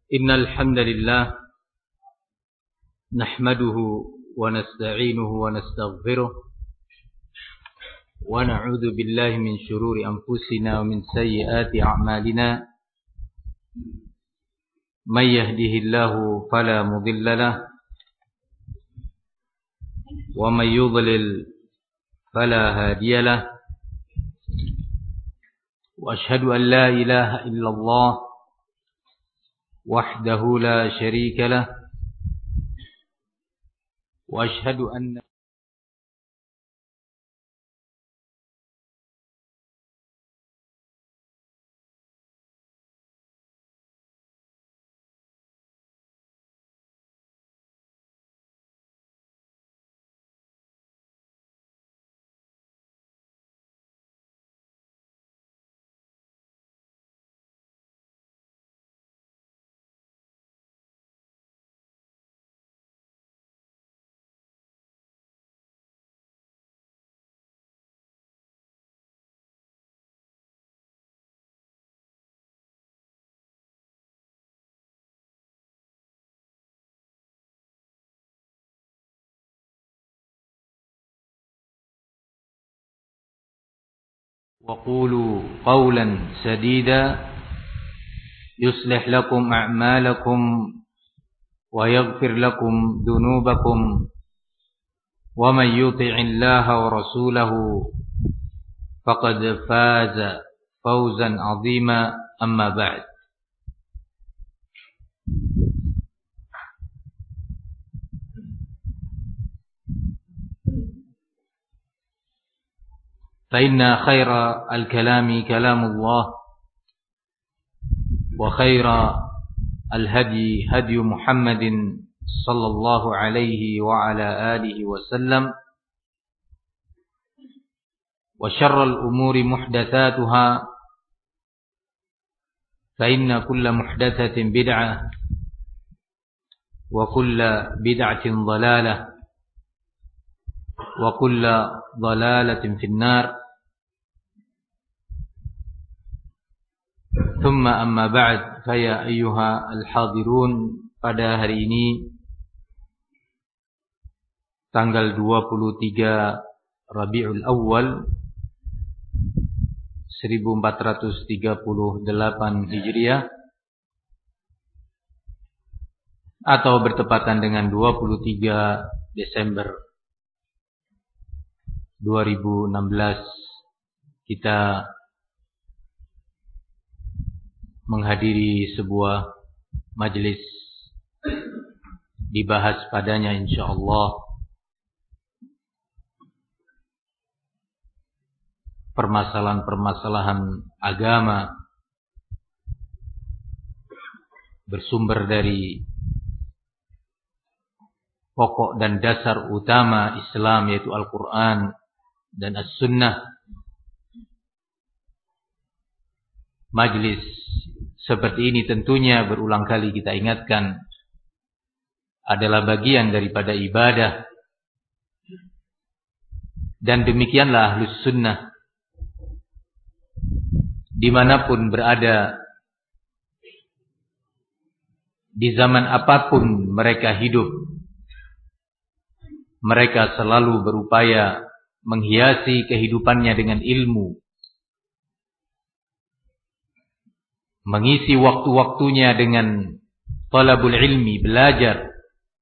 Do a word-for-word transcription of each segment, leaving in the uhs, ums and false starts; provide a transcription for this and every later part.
إن الحمد لله نحمده ونستعينه ونستغفره ونعوذ بالله من شرور أنفسنا ومن سيئات أعمالنا من يهده الله فلا مضل له ومن يضلل فلا هادي له وأشهد أن لا إله إلا الله وحده لا شريك له وأشهد أن وقولوا قولا سديدا يصلح لكم أعمالكم ويغفر لكم ذنوبكم ومن يطع الله ورسوله فقد فاز فوزا عظيما أما بعد فإن خير الكلام كلام الله وخير الهدي هدي محمد صلى الله عليه وعلى آله وسلم وشر الأمور محدثاتها فإن كل محدثة بدعة وكل بدعة ضلالة وكل ضلالة في النار ثم أما بعد فيا أيها الحاضرون, pada hari ini tanggal dua puluh tiga Rabiul Awal seribu empat ratus tiga puluh delapan Hijriah atau bertepatan dengan dua puluh tiga Desember dua ribu enam belas, kita menghadiri sebuah majelis dibahas padanya insyaallah permasalahan-permasalahan agama bersumber dari pokok dan dasar utama Islam, yaitu Al-Quran dan As-Sunnah. Majlis seperti ini tentunya berulang kali kita ingatkan adalah bagian daripada ibadah, dan demikianlah Ahlus Sunnah dimanapun berada, di zaman apapun mereka hidup, mereka selalu berupaya menghiasi kehidupannya dengan ilmu, mengisi waktu-waktunya dengan talabul ilmi, belajar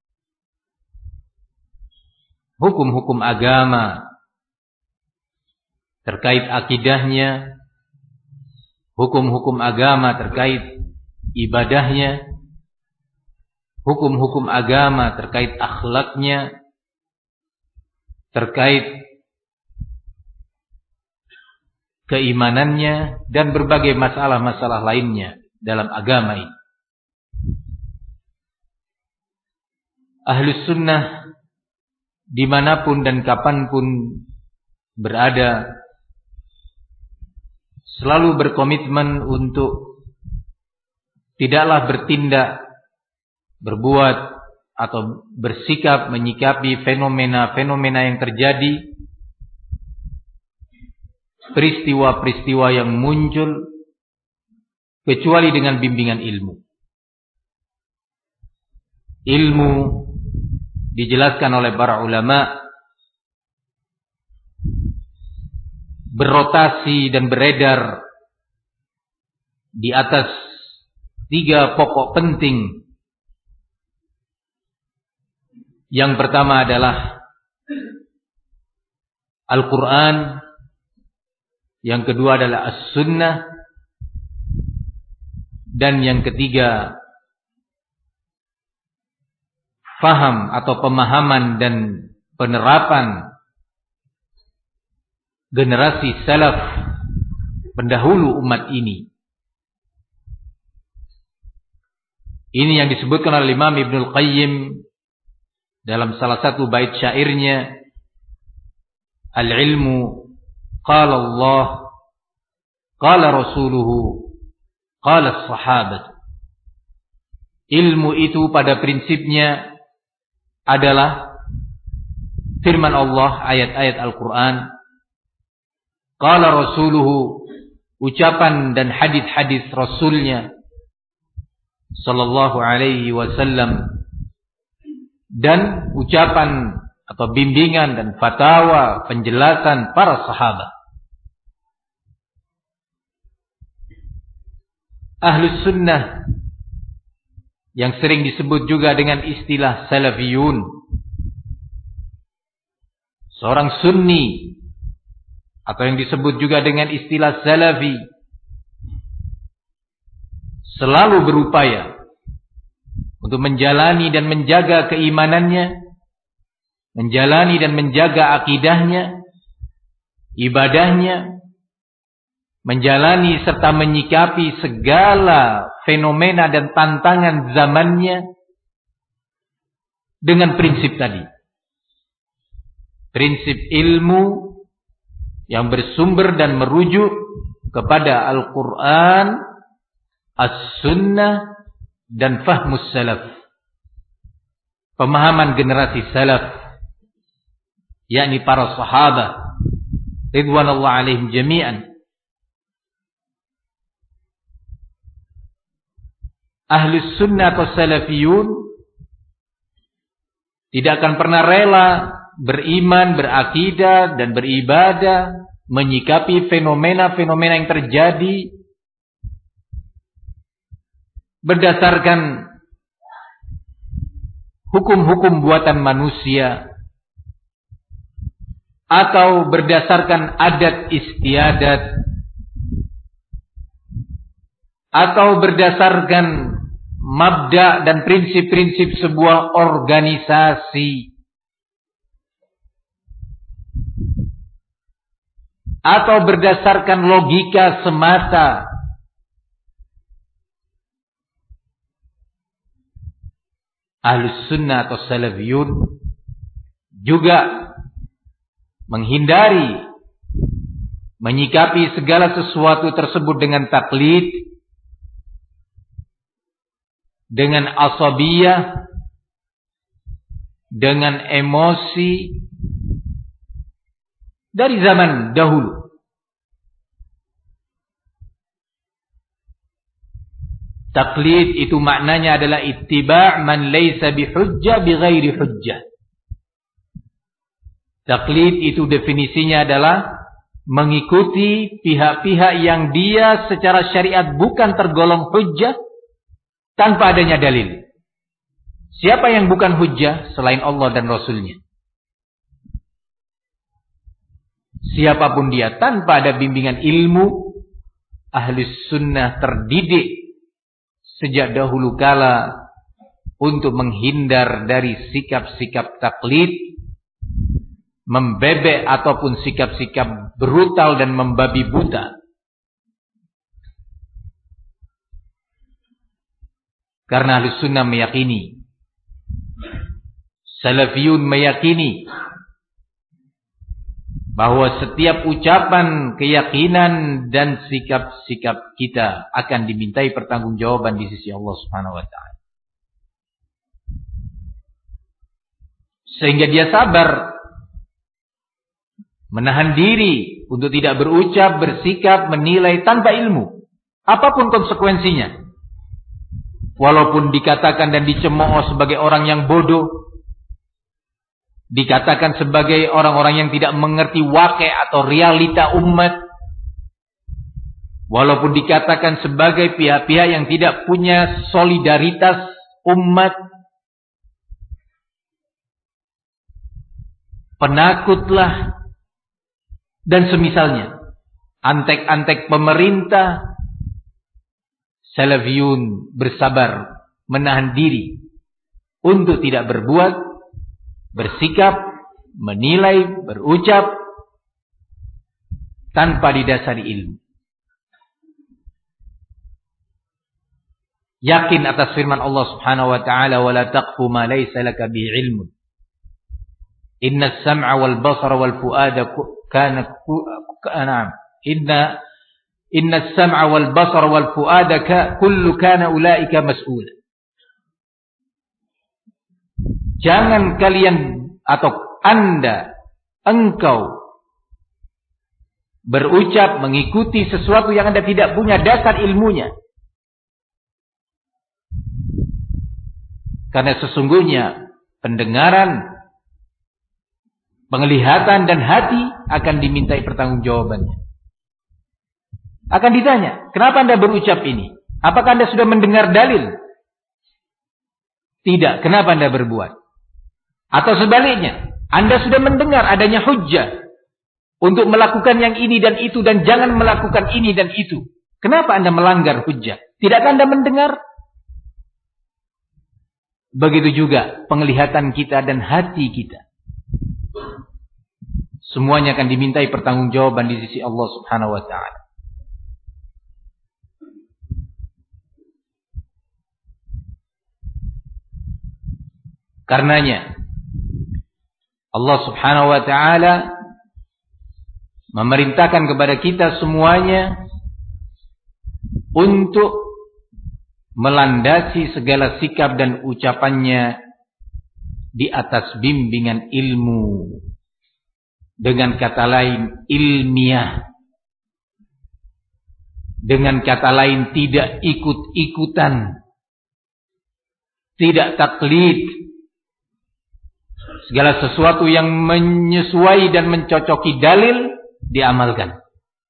hukum-hukum agama terkait akidahnya, hukum-hukum agama terkait ibadahnya, hukum-hukum agama terkait akhlaknya, terkait keimanannya, dan berbagai masalah-masalah lainnya dalam agama ini. Ahlus Sunnah dimanapun dan kapanpun berada selalu berkomitmen untuk tidaklah bertindak, berbuat atau bersikap menyikapi fenomena-fenomena yang terjadi, peristiwa-peristiwa yang muncul, kecuali dengan bimbingan ilmu. ilmu dijelaskan oleh para ulama berrotasi dan beredar di atas tiga pokok penting. Yang pertama adalah Al-Quran, yang kedua adalah As-Sunnah, dan yang ketiga faham atau pemahaman dan penerapan generasi salaf pendahulu umat ini. Ini yang disebutkan oleh Imam Ibnul Qayyim dalam salah satu bait syairnya, al-ilmu qala Allah qala rasuluhu qala sahabat. Ilmu itu pada prinsipnya adalah firman Allah, ayat-ayat Al-Quran, qala rasuluhu, ucapan dan hadis-hadis Rasulnya sallallahu alaihi wasallam, dan ucapan atau bimbingan dan fatwa penjelasan para sahabat. Ahlus sunnah yang sering disebut juga dengan istilah salafiyun, seorang sunni, atau yang disebut juga dengan istilah salafi, selalu berupaya untuk menjalani dan menjaga keimanannya, menjalani dan menjaga akidahnya, ibadahnya, menjalani serta menyikapi segala fenomena dan tantangan zamannya dengan prinsip tadi. Prinsip ilmu yang bersumber dan merujuk kepada Al-Quran, As-Sunnah, dan Fahmus Salaf, pemahaman generasi Salaf, yakni para sahabat ridwanullah alaihim jami'an. Ahlus Sunnah atau Salafiyun tidak akan pernah rela beriman, berakidah, dan beribadah, menyikapi fenomena-fenomena yang terjadi berdasarkan hukum-hukum buatan manusia atau berdasarkan adat istiadat atau berdasarkan mabda dan prinsip-prinsip sebuah organisasi atau berdasarkan logika semata. Ahlus Sunnah atau Salafiyun juga menghindari menyikapi segala sesuatu tersebut dengan taklid, dengan asabiyah, dengan emosi dari zaman dahulu. Taklid itu maknanya adalah ittiba' man laysa bihujjah bighairi hujjah. Taklid itu definisinya adalah mengikuti pihak-pihak yang dia secara syariat bukan tergolong hujjah tanpa adanya dalil. Siapa yang bukan hujjah selain Allah dan Rasulnya? Siapapun dia tanpa ada bimbingan ilmu, Ahlus Sunnah terdidik sejak dahulu kala untuk menghindar dari sikap-sikap taklid, membebek ataupun sikap-sikap brutal dan membabi buta. Karena Ahlus Sunnah meyakini, Salafiyun meyakini bahwa setiap ucapan, keyakinan, dan sikap-sikap kita akan dimintai pertanggungjawaban di sisi Allah Subhanahu wa taala. Sehingga dia sabar menahan diri untuk tidak berucap, bersikap, menilai tanpa ilmu, apapun konsekuensinya. walaupun dikatakan dan dicemooh sebagai orang yang bodoh, dikatakan sebagai orang-orang yang tidak mengerti waqi' atau realita umat, walaupun dikatakan sebagai pihak-pihak yang tidak punya solidaritas umat, penakutlah dan semisalnya, antek-antek pemerintah, salafiyun bersabar, menahan diri untuk tidak berbuat, bersikap, menilai, berucap tanpa didasari ilmu. Yakin atas firman Allah Subhanahu wa taala, "Wala taqfu ma laysa laka bihi ilmun. Inna as-sam'a wal basara wal fu'ada kana kana inna inna as-sam'a wal basara wal fu'ada kullu kana ulaika mas'ula." Jangan kalian atau Anda, engkau berucap mengikuti sesuatu yang Anda tidak punya dasar ilmunya. Karena sesungguhnya pendengaran, penglihatan dan hati akan dimintai pertanggungjawabannya. Akan ditanya, kenapa Anda berucap ini? Apakah Anda sudah mendengar dalil? Tidak, kenapa Anda berbuat? Atau sebaliknya, Anda sudah mendengar adanya hujjah untuk melakukan yang ini dan itu dan jangan melakukan ini dan itu. Kenapa Anda melanggar hujjah? Tidakkah Anda mendengar? Begitu juga penglihatan kita dan hati kita. Semuanya akan dimintai pertanggungjawaban di sisi Allah Subhanahu wa taala. Karenanya Allah Subhanahu wa taala memerintahkan kepada kita semuanya untuk melandasi segala sikap dan ucapannya di atas bimbingan ilmu. Dengan kata lain, ilmiah. Dengan kata lain, tidak ikut-ikutan. Tidak taklid. Segala sesuatu yang menyesuai dan mencocoki dalil, diamalkan.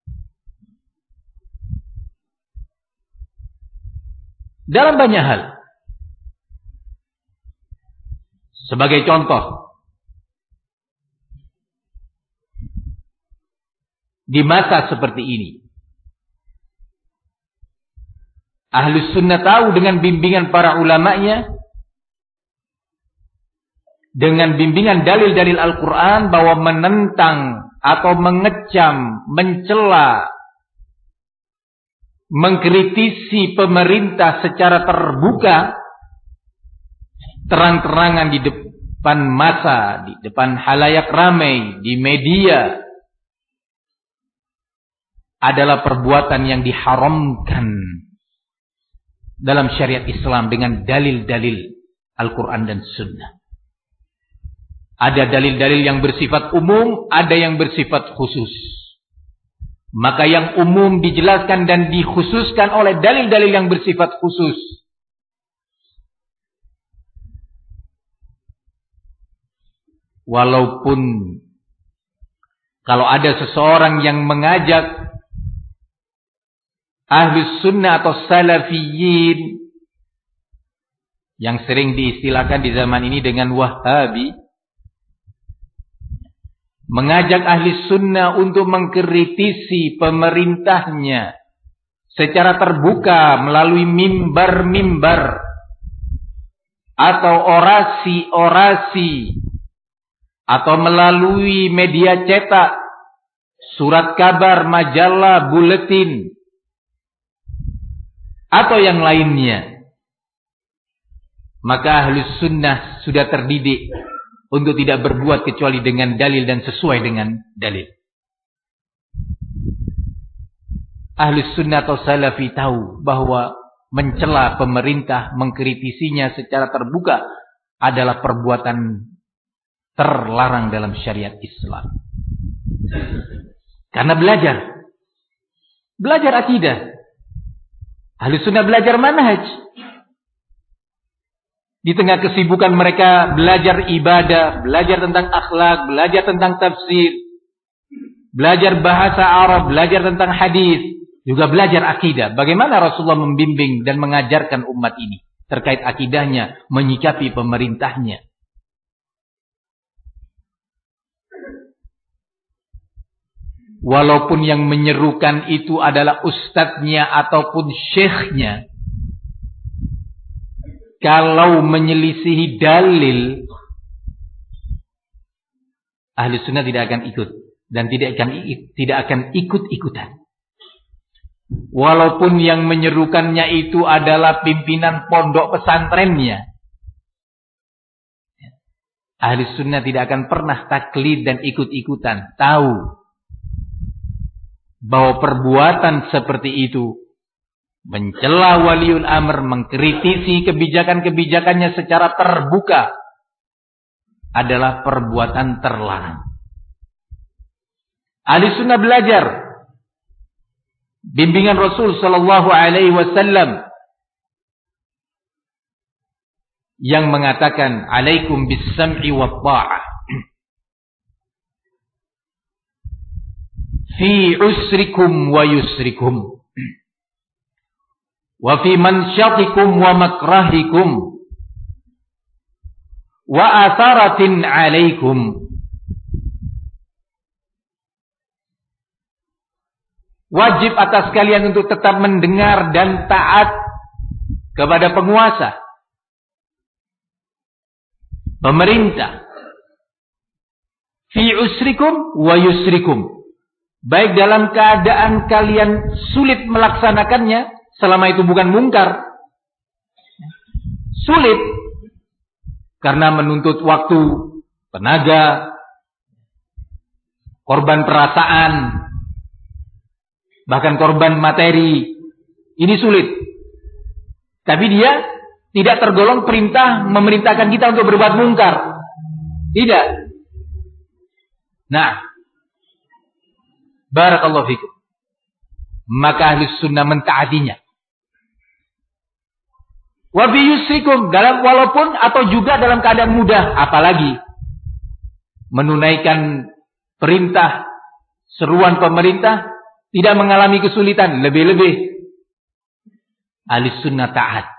Dalam banyak hal. Sebagai contoh, di masa seperti ini, Ahlus Sunnah tahu dengan bimbingan para ulamanya, dengan bimbingan dalil-dalil Al-Quran, bahwa menentang atau mengecam, mencela, mengkritisi pemerintah secara terbuka, terang-terangan di depan massa, di depan halayak ramai, di media, adalah perbuatan yang diharamkan dalam syariat Islam dengan dalil-dalil Al-Quran dan Sunnah. Ada dalil-dalil yang bersifat umum, ada yang bersifat khusus. Maka yang umum dijelaskan dan dikhususkan oleh dalil-dalil yang bersifat khusus. Walaupun kalau ada seseorang yang mengajak Ahlus Sunnah atau Salafiyin, yang sering diistilahkan di zaman ini dengan Wahabi, mengajak ahli sunnah untuk mengkritisi pemerintahnya secara terbuka melalui mimbar-mimbar atau orasi-orasi atau melalui media cetak, surat kabar, majalah, buletin atau yang lainnya, maka ahli sunnah sudah terdidik untuk tidak berbuat kecuali dengan dalil dan sesuai dengan dalil. Ahlus Sunnah atau Salafi tahu bahwa mencela pemerintah, mengkritisinya secara terbuka adalah perbuatan terlarang dalam syariat Islam. Karena belajar. Belajar akidah. Ahlus Sunnah belajar manhaj. Di tengah kesibukan mereka belajar ibadah, belajar tentang akhlak, belajar tentang tafsir, belajar bahasa Arab, belajar tentang hadis, juga belajar akidah. Bagaimana Rasulullah membimbing dan mengajarkan umat ini terkait akidahnya, menyikapi pemerintahnya. Walaupun yang menyerukan itu adalah ustadznya ataupun syekhnya, kalau menyelisihi dalil, ahli sunnah tidak akan ikut dan tidak akan tidak akan ikut-ikutan. Walaupun yang menyerukannya itu adalah pimpinan pondok pesantrennya, ahli sunnah tidak akan pernah taklid dan ikut-ikutan. Tahu bahwa perbuatan seperti itu, mencela waliul amr, mengkritisi kebijakan-kebijakannya secara terbuka, adalah perbuatan terlarang. Ahli sunnah belajar bimbingan Rasul sallallahu alaihi wasallam yang mengatakan, alaikum bis sam'i wat ta'ah fi usrikum wa yusrikum wa fi mansyatikum wa makrahikum wa atharatin alaikum. Wajib atas kalian untuk tetap mendengar dan taat kepada penguasa, pemerintah, fi usrikum wa yusrikum, baik dalam keadaan kalian sulit melaksanakannya, selama itu bukan mungkar. Sulit karena menuntut waktu, tenaga, korban perasaan, bahkan korban materi. Ini sulit. Tapi dia tidak tergolong perintah memerintahkan kita untuk berbuat mungkar. Tidak. Nah, barakallahu fikum. Maka ahli sunnah mentaatinya. Wa bi yusrikum, dalam walaupun atau juga dalam keadaan mudah, apalagi menunaikan perintah, seruan pemerintah, tidak mengalami kesulitan, lebih-lebih ahli sunnah taat.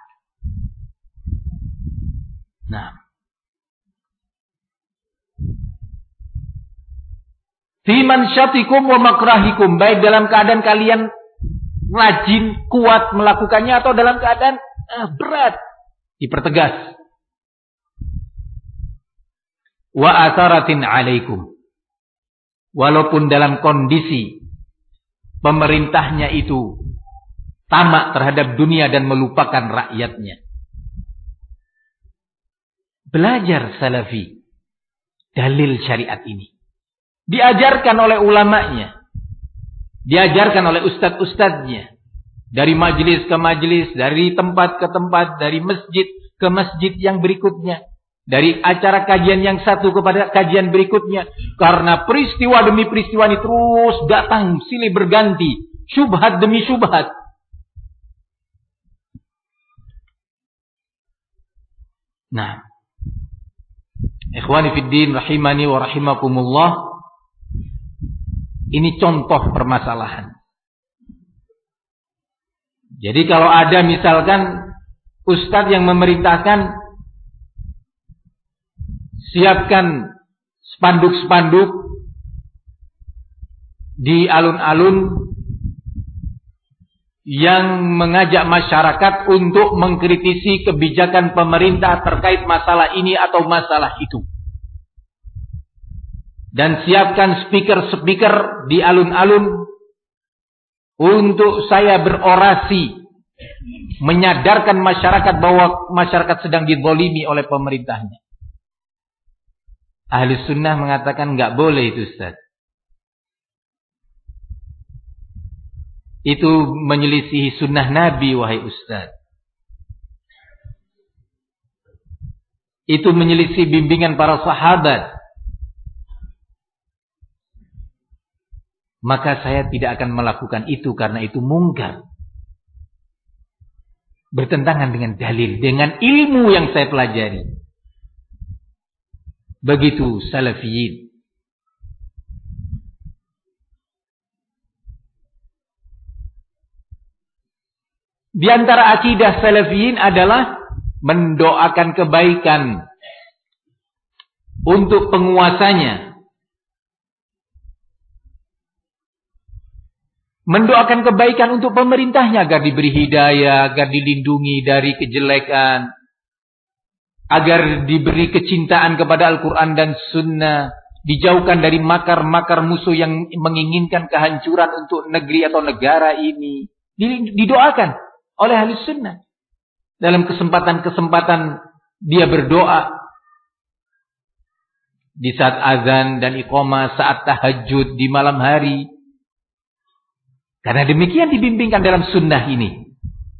Nah, fi mansyatikum wa makrahikum, baik dalam keadaan kalian rajin, kuat melakukannya, atau dalam keadaan eh, berat, dipertegas. Wa atharatin alaikum, walaupun dalam kondisi pemerintahnya itu tamak terhadap dunia dan melupakan rakyatnya. Belajar salafi dalil syariat ini. Diajarkan oleh ulamanya, diajarkan oleh ustadz-ustadznya, dari majelis ke majelis, dari tempat ke tempat, dari masjid ke masjid yang berikutnya, dari acara kajian yang satu kepada kajian berikutnya. Karena peristiwa demi peristiwa ini terus datang silih berganti, syubhat demi syubhat. Nah, ikhwani fiddin rahimani wa rahimakumullah, ini contoh permasalahan. Jadi kalau ada misalkan ustadz yang memerintahkan, siapkan spanduk-spanduk di alun-alun yang mengajak masyarakat untuk mengkritisi kebijakan pemerintah terkait masalah ini atau masalah itu. Dan siapkan speaker-speaker di alun-alun untuk saya berorasi, menyadarkan masyarakat bahwa masyarakat sedang dizalimi oleh pemerintahnya. Ahli sunnah mengatakan enggak boleh itu, Ustaz. Itu menyelisihi sunnah Nabi, wahai Ustaz. Itu menyelisih bimbingan para sahabat. Maka saya tidak akan melakukan itu karena itu mungkar. bertentangan dengan dalil, dengan ilmu yang saya pelajari. Begitu salafiyin. Di antara akidah salafiyin adalah mendoakan kebaikan untuk penguasanya. Mendoakan kebaikan untuk pemerintahnya agar diberi hidayah, agar dilindungi dari kejelekan, agar diberi kecintaan kepada Al-Quran dan Sunnah, dijauhkan dari makar-makar musuh yang menginginkan kehancuran untuk negeri atau negara ini. Didoakan oleh ahli sunnah. Dalam kesempatan-kesempatan dia berdoa. Di saat azan dan iqamah, saat tahajud, di malam hari. Karena demikian dibimbingkan dalam sunnah ini.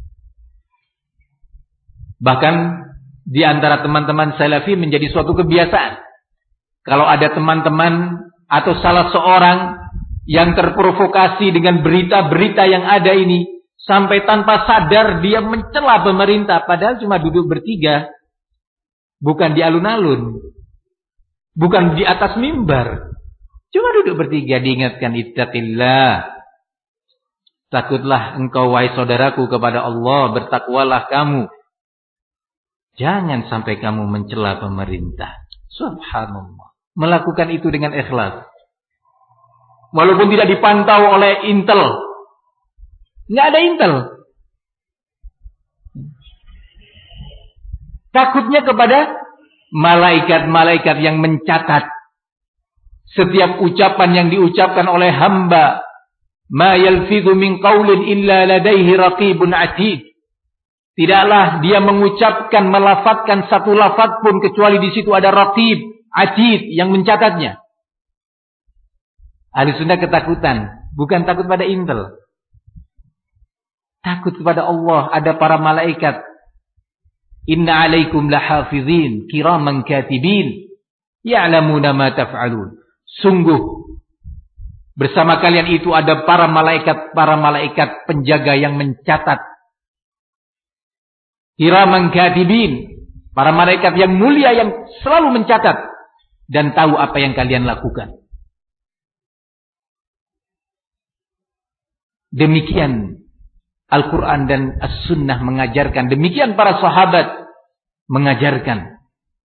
Bahkan di antara teman-teman salafi menjadi suatu kebiasaan. Kalau ada teman-teman atau salah seorang yang terprovokasi dengan berita-berita yang ada ini, sampai tanpa sadar dia mencela pemerintah, padahal cuma duduk bertiga. Bukan di alun-alun. Bukan di atas mimbar. Cuma duduk bertiga, diingatkan, ittaqillah. Takutlah engkau wahai saudaraku kepada Allah, bertakwalah kamu. Jangan sampai kamu mencela pemerintah. Subhanallah. Melakukan itu dengan ikhlas. Walaupun tidak dipantau oleh intel. Nggak ada intel. Takutnya kepada malaikat-malaikat yang mencatat setiap ucapan yang diucapkan oleh hamba. Ma yalfidhu min qaulin illa ladaihi raqibun atid. Tidaklah dia mengucapkan, melafadzkan satu lafaz pun kecuali di situ ada raqib, atid yang mencatatnya. Ahli sunnah ketakutan, bukan takut pada intel. Takut kepada Allah, ada para malaikat. Inna alaikum lahafizin kiraman katibin ya'lamuna ma taf'alun. Sungguh bersama kalian itu ada para malaikat, para malaikat penjaga yang mencatat. Kiraman katibin, para malaikat yang mulia yang selalu mencatat dan tahu apa yang kalian lakukan. Demikian Al-Quran dan As-Sunnah mengajarkan. Demikian para sahabat mengajarkan.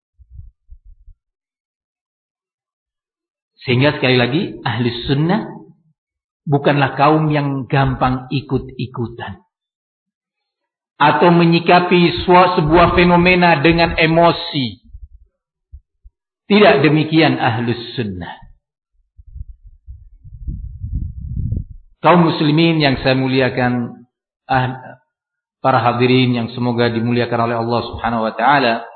Sehingga sekali lagi, ahli sunnah bukanlah kaum yang gampang ikut-ikutan. Atau menyikapi sebuah fenomena dengan emosi. Tidak demikian ahli sunnah. Kaum muslimin yang saya muliakan, ah, para hadirin yang semoga dimuliakan oleh Allah Subhanahu wa taala.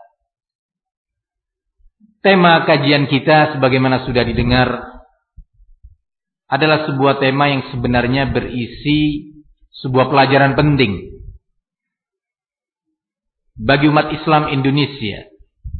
Tema kajian kita sebagaimana sudah didengar adalah sebuah tema yang sebenarnya berisi sebuah pelajaran penting bagi umat Islam Indonesia.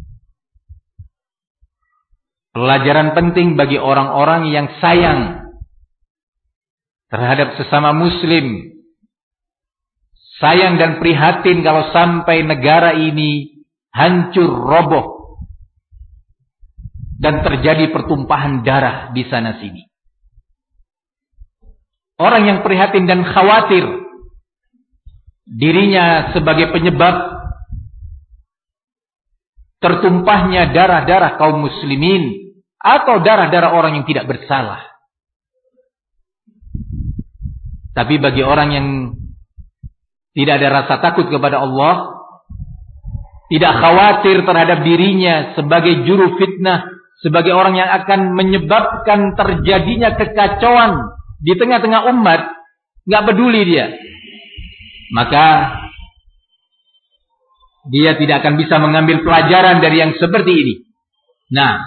Pelajaran penting bagi orang-orang yang sayang terhadap sesama muslim. Sayang dan prihatin kalau sampai negara ini hancur, roboh. Dan terjadi pertumpahan darah di sana sini. Orang yang prihatin dan khawatir dirinya sebagai penyebab tertumpahnya darah-darah kaum muslimin atau darah-darah orang yang tidak bersalah. Tapi bagi orang yang tidak ada rasa takut kepada Allah, tidak khawatir terhadap dirinya sebagai juru fitnah, sebagai orang yang akan menyebabkan terjadinya kekacauan di tengah-tengah umat, nggak peduli dia. Maka dia tidak akan bisa mengambil pelajaran dari yang seperti ini. Nah,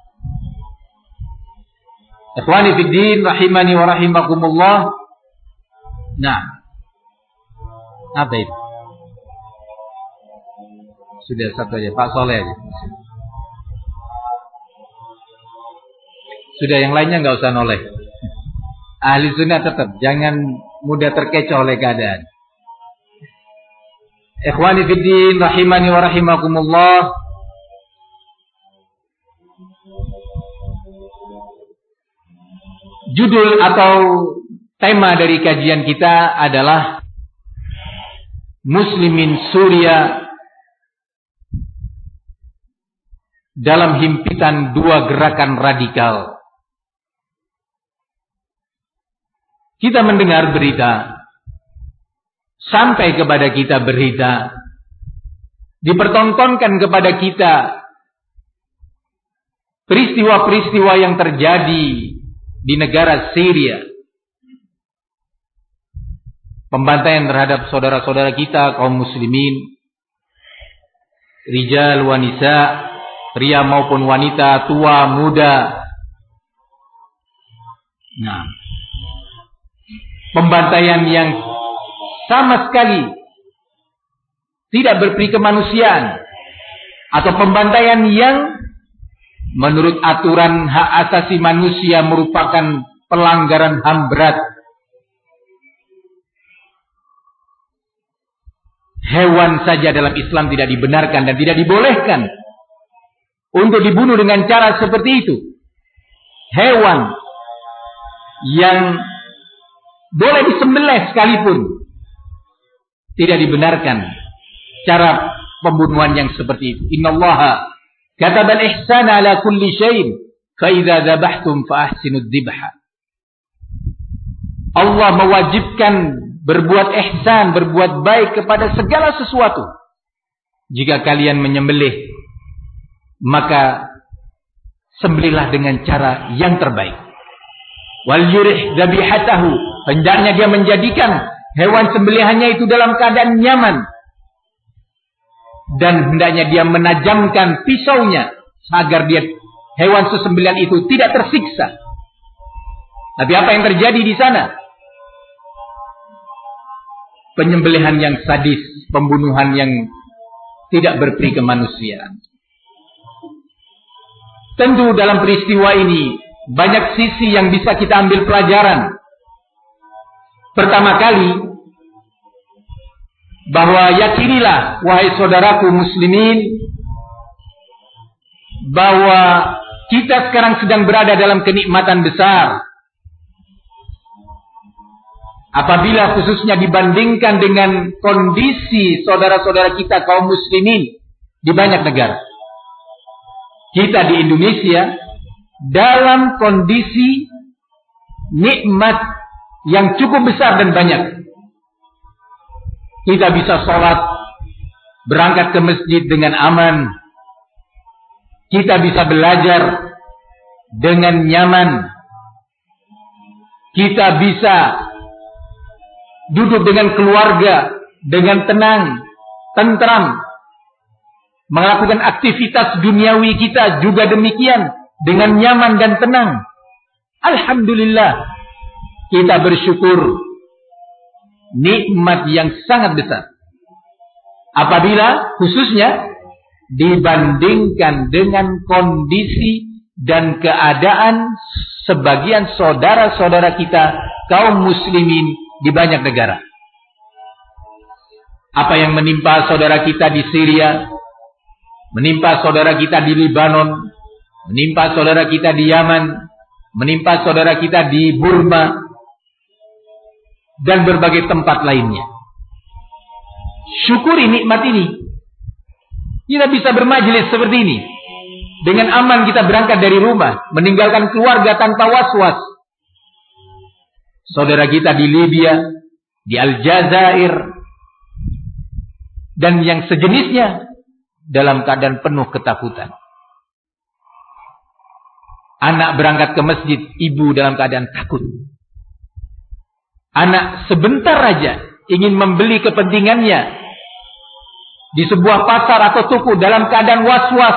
ikhwani fid din rahimani wa rahimakumullah. Nah, apa itu? Sudah satu aja, Pak Soleh aja. Sudah, yang lainnya nggak usah noleh. Ahli sunnah tetap jangan mudah terkecoh oleh keadaan. Ikhwani fiddin rahimani wa rahimakumullah. Judul atau tema dari kajian kita adalah Muslimin Suriah dalam himpitan dua gerakan radikal. Kita mendengar berita, sampai kepada kita berita, dipertontonkan kepada kita peristiwa-peristiwa yang terjadi di negara Syria. Pembantaian terhadap saudara-saudara kita kaum muslimin, rijal wa nisa, pria maupun wanita, tua muda. Nah, pembantaian yang sama sekali tidak berperi kemanusiaan, atau pembantaian yang menurut aturan hak asasi manusia merupakan pelanggaran H A M berat. Hewan saja dalam Islam tidak dibenarkan dan tidak dibolehkan untuk dibunuh dengan cara seperti itu. Hewan yang boleh disembelih sekalipun tidak dibenarkan cara pembunuhan yang seperti itu. Innallaha katabal ihsana ala kulli syai'in fa idza dzabhtum fa ahsinud dzibha. Allah mewajibkan berbuat ihsan, berbuat baik kepada segala sesuatu. Jika kalian menyembelih, maka sembelihlah dengan cara yang terbaik. Wal yurih dzabihatahu, hendaknya dia menjadikan hewan sembelihannya itu dalam keadaan nyaman, dan hendaknya dia menajamkan pisaunya agar dia hewan sesembelihan itu tidak tersiksa. Tapi apa yang terjadi di sana? Penyembelihan yang sadis, pembunuhan yang tidak berperi kemanusiaan. Tentu dalam peristiwa ini banyak sisi yang bisa kita ambil pelajaran. Pertama kali, bahwa yakinilah wahai saudaraku muslimin, bahwa kita sekarang sedang berada dalam kenikmatan besar. Apabila khususnya dibandingkan dengan kondisi saudara-saudara kita kaum muslimin di banyak negara. Kita di Indonesia dalam kondisi nikmat yang cukup besar dan banyak. Kita bisa sholat, berangkat ke masjid dengan aman. Kita bisa belajar dengan nyaman. Kita bisa duduk dengan keluarga dengan tenang, tentram, melakukan aktivitas duniawi kita juga demikian dengan nyaman dan tenang. Alhamdulillah, kita bersyukur, nikmat yang sangat besar. Apabila khususnya dibandingkan dengan kondisi dan keadaan sebagian saudara-saudara kita kaum muslimin di banyak negara. Apa yang menimpa saudara kita di Syria, menimpa saudara kita di Lebanon, menimpa saudara kita di Yaman, menimpa saudara kita di Burma, dan berbagai tempat lainnya. Syukuri nikmat ini. Kita bisa bermajelis seperti ini. Dengan aman kita berangkat dari rumah, meninggalkan keluarga tanpa was-was. Saudara kita di Libya, di Aljazair, dan yang sejenisnya dalam keadaan penuh ketakutan. Anak berangkat ke masjid, ibu dalam keadaan takut. Anak sebentar saja ingin membeli kepentingannya di sebuah pasar atau toko dalam keadaan was-was,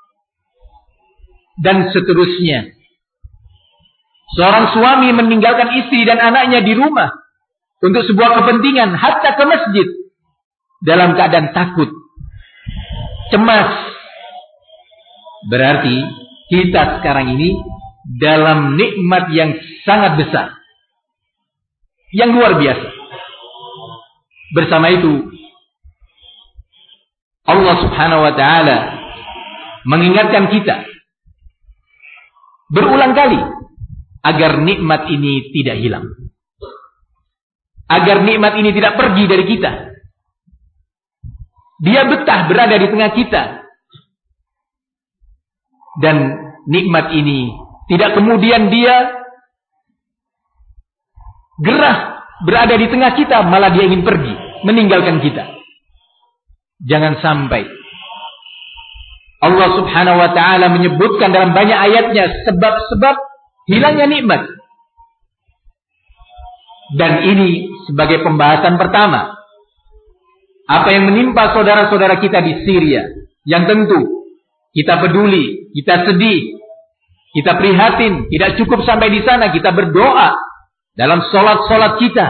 dan seterusnya. Seorang suami meninggalkan istri dan anaknya di rumah untuk sebuah kepentingan, hatta ke masjid, dalam keadaan takut, cemas. Berarti kita sekarang ini dalam nikmat yang sangat besar, yang luar biasa. Bersama itu, Allah Subhanahu wa taala mengingatkan kita berulang kali agar nikmat ini tidak hilang. Agar nikmat ini tidak pergi dari kita. Dia betah berada di tengah kita. Dan nikmat ini tidak kemudian dia gerah berada di tengah kita, malah dia ingin pergi, meninggalkan kita. Jangan sampai Allah Subhanahu wa taala menyebutkan dalam banyak ayatnya sebab-sebab hilangnya nikmat. Dan ini sebagai pembahasan pertama. Apa yang menimpa saudara-saudara kita di Syria, yang tentu kita peduli, kita sedih, kita prihatin. Tidak cukup sampai di sana, kita berdoa dalam solat-solat kita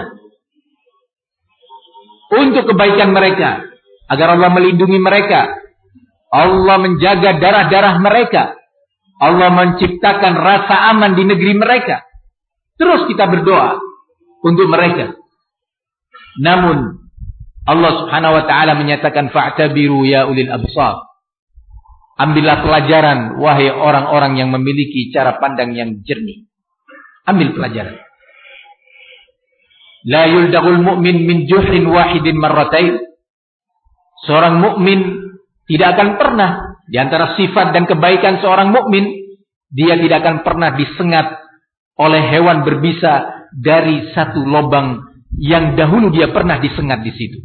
untuk kebaikan mereka, agar Allah melindungi mereka, Allah menjaga darah-darah mereka, Allah menciptakan rasa aman di negeri mereka. Terus kita berdoa untuk mereka. Namun Allah Subhanahu wa taala menyatakan fa'tabiru ya ulil absar. Ambillah pelajaran wahai orang-orang yang memiliki cara pandang yang jernih. Ambil pelajaran. La yuldagul mu'min min juhrin wahidin marratain. Seorang mukmin tidak akan pernah, di antara sifat dan kebaikan seorang mukmin, dia tidak akan pernah disengat oleh hewan berbisa dari satu lubang yang dahulu dia pernah disengat di situ.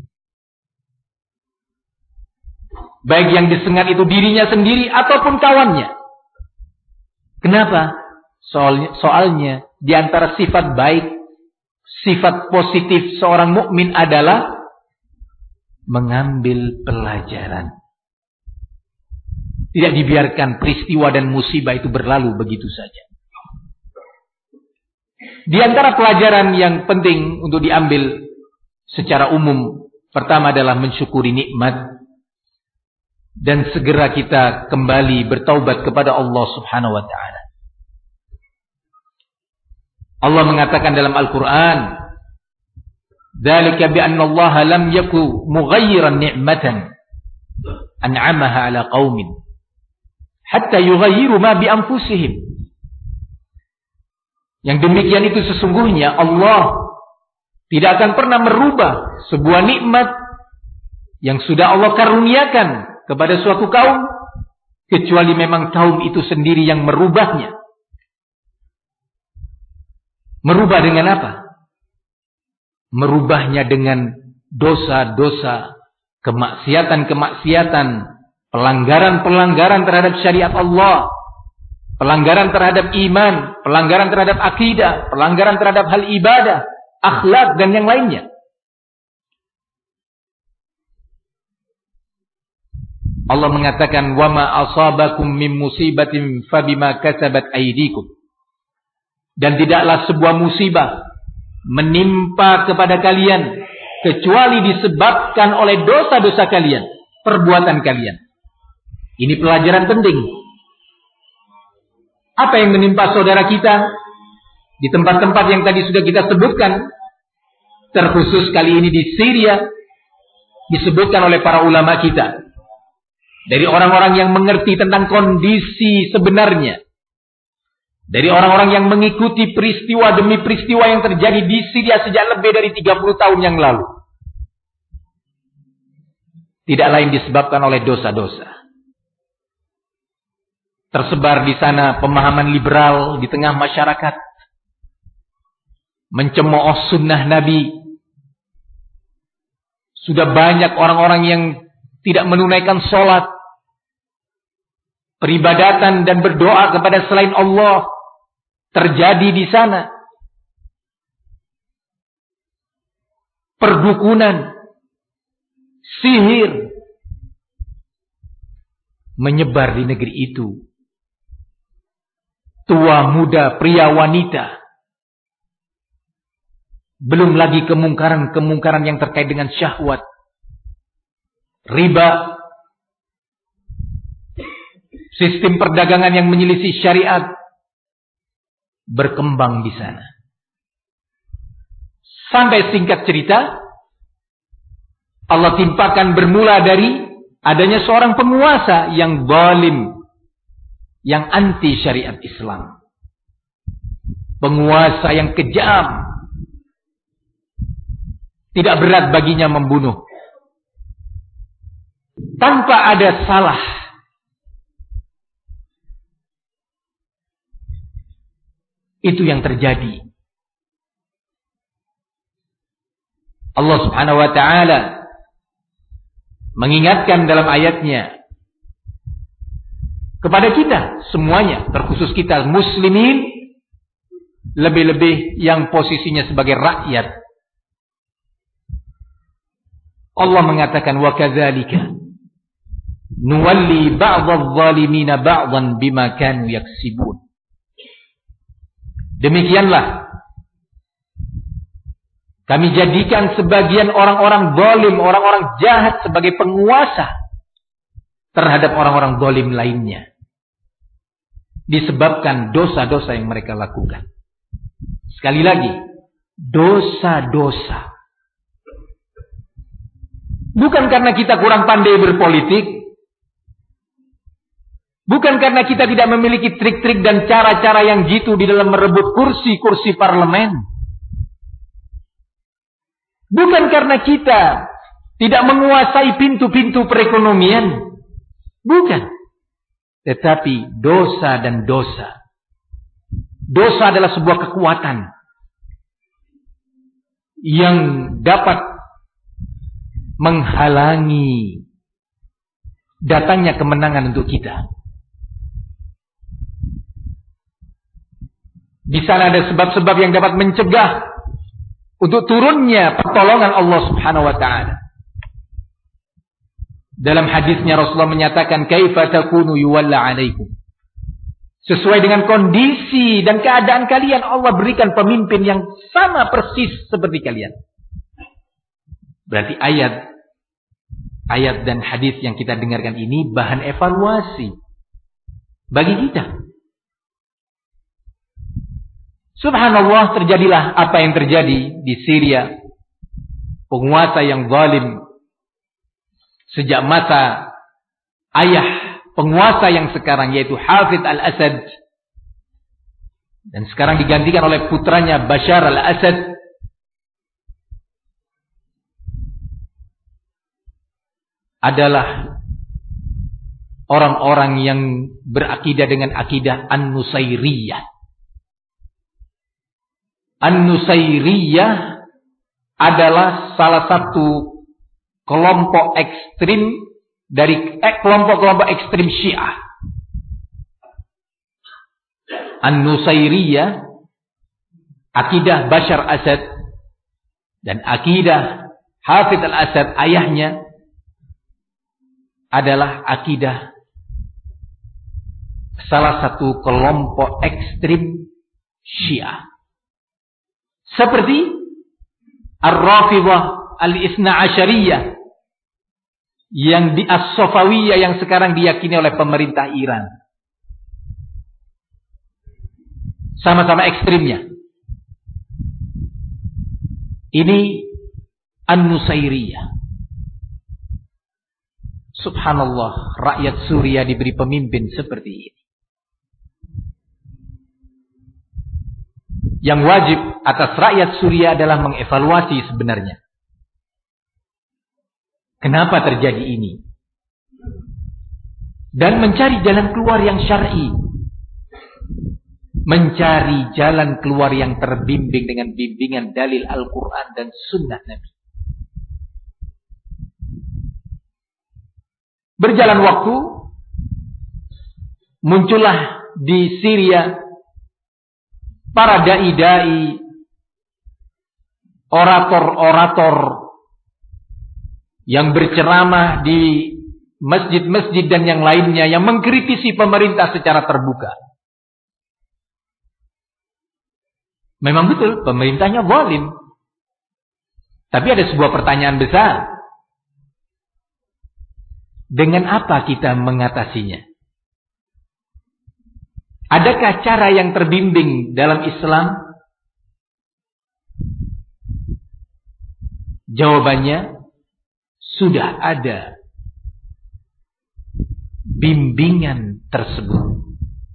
Baik yang disengat itu dirinya sendiri ataupun kawannya. Kenapa? Soalnya, soalnya di antara sifat baik, sifat positif seorang mukmin adalah mengambil pelajaran. Tidak dibiarkan peristiwa dan musibah itu berlalu begitu saja. Di antara pelajaran yang penting untuk diambil secara umum, pertama adalah mensyukuri nikmat dan segera kita kembali bertaubat kepada Allah Subhanahu wa taala. Allah mengatakan dalam Al-Qur'an, "Dzalika bi anna Allah lam yaku mughayyiran ni'matan an'amaha 'ala qaumin hatta yughayyiru ma bi anfusihim." Yang demikian itu sesungguhnya Allah tidak akan pernah merubah sebuah nikmat yang sudah Allah karuniakan kepada suatu kaum, kecuali memang kaum itu sendiri yang merubahnya. Merubah dengan apa? Merubahnya dengan dosa-dosa, kemaksiatan-kemaksiatan, pelanggaran-pelanggaran terhadap syariat Allah, pelanggaran terhadap iman, pelanggaran terhadap akidah, pelanggaran terhadap hal ibadah, akhlak dan yang lainnya. Allah mengatakan, "Wa ma asabakum min musibatin fabima kasabat aydikum." Dan tidaklah sebuah musibah menimpa kepada kalian kecuali disebabkan oleh dosa-dosa kalian, perbuatan kalian. Ini pelajaran penting. Apa yang menimpa saudara kita di tempat-tempat yang tadi sudah kita sebutkan, terkhusus kali ini di Syria, disebutkan oleh para ulama kita. Dari orang-orang yang mengerti tentang kondisi sebenarnya. Dari orang-orang yang mengikuti peristiwa demi peristiwa yang terjadi di Syria sejak lebih dari tiga puluh tahun yang lalu. Tidak lain disebabkan oleh dosa-dosa. Tersebar di sana pemahaman liberal di tengah masyarakat. Mencemooh sunnah Nabi. Sudah banyak orang-orang yang tidak menunaikan sholat, peribadatan dan berdoa kepada selain Allah terjadi di sana. Perdukunan, sihir menyebar di negeri itu. Tua, muda, pria, wanita. Belum lagi kemungkaran-kemungkaran yang terkait dengan syahwat. Riba, sistem perdagangan yang menyelisih syariat berkembang di sana. Sampai singkat cerita, Allah timpakan bermula dari adanya seorang penguasa yang zalim, yang anti syariat Islam. Penguasa yang kejam. Tidak berat baginya membunuh. Tanpa ada salah. Itu yang terjadi. Allah Subhanahu wa ta'ala mengingatkan dalam ayatnya kepada kita semuanya, terkhusus kita muslimin, lebih-lebih yang posisinya sebagai rakyat. Allah mengatakan wa kadzalika nuwalli ba'dadh-dhalimina ba'dhan bima kanu yaksibun. Demikianlah kami jadikan sebagian orang-orang zalim, orang-orang jahat sebagai penguasa terhadap orang-orang zalim lainnya. Disebabkan dosa-dosa yang mereka lakukan. Sekali lagi, dosa-dosa. Bukan karena kita kurang pandai berpolitik. Bukan karena kita tidak memiliki trik-trik dan cara-cara yang jitu di dalam merebut kursi-kursi parlemen. Bukan karena kita tidak menguasai pintu-pintu perekonomian. Bukan. Tetapi dosa dan dosa. Dosa adalah sebuah kekuatan yang dapat menghalangi datangnya kemenangan untuk kita. Di sana ada sebab-sebab yang dapat mencegah untuk turunnya pertolongan Allah Subhanahu wa ta'ala. Dalam hadisnya Rasulullah menyatakan, kaifa takunu yuwalla alaikum. Sesuai dengan kondisi dan keadaan kalian, Allah berikan pemimpin yang sama persis seperti kalian. Berarti ayat ayat dan hadis yang kita dengarkan ini bahan evaluasi bagi kita. Subhanallah, terjadilah apa yang terjadi di Syria. Penguasa yang zalim sejak masa ayah penguasa yang sekarang, yaitu Hafidh al-Assad, dan sekarang digantikan oleh putranya Bashar al-Assad. Adalah orang-orang yang berakidah dengan akidah An-Nusairiyah. An-Nusairiyah adalah salah satu kelompok ekstrim dari eh, kelompok-kelompok ekstrim Syiah. An-Nusairiyah, akidah Bashar Assad dan akidah Hafidh al-Assad ayahnya adalah akidah salah satu kelompok ekstrim Syiah. Seperti Ar-Rafidhah Al-Ithna Asyariyah yang di As-Safawiyah yang sekarang diyakini oleh pemerintah Iran. Sama-sama ekstrimnya. Ini An-Nusairiyah. Subhanallah, rakyat Suriah diberi pemimpin seperti ini. Yang wajib atas rakyat Suriah adalah mengevaluasi sebenarnya. Kenapa terjadi ini? Dan mencari jalan keluar yang syar'i. Mencari jalan keluar yang terbimbing dengan bimbingan dalil Al-Quran dan Sunnah Nabi. Berjalan waktu, muncullah di Syria para dai-dai, orator-orator yang berceramah di masjid-masjid dan yang lainnya yang mengkritisi pemerintah secara terbuka. Memang betul, pemerintahnya zalim. Tapi ada sebuah pertanyaan besar. Dengan apa kita mengatasinya? Adakah cara yang terbimbing dalam Islam? Jawabannya, sudah ada bimbingan tersebut.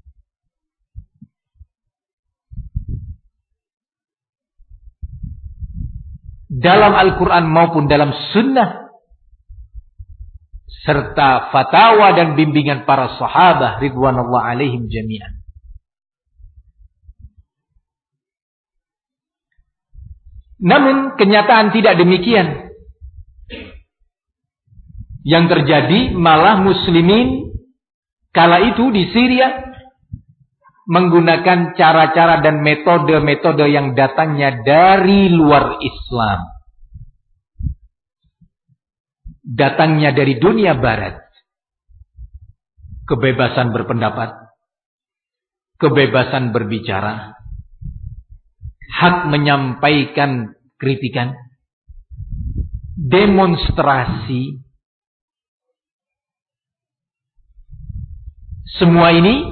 Dalam Al-Quran maupun dalam sunnah, serta fatwa dan bimbingan para sahabat ridwanullah alaihim jami'an. Namun kenyataan tidak demikian. Yang terjadi malah muslimin kala itu di Syria menggunakan cara-cara dan metode-metode yang datangnya dari luar Islam. Datangnya dari dunia barat. Kebebasan berpendapat, kebebasan berbicara, hak menyampaikan kritikan, demonstrasi. Semua ini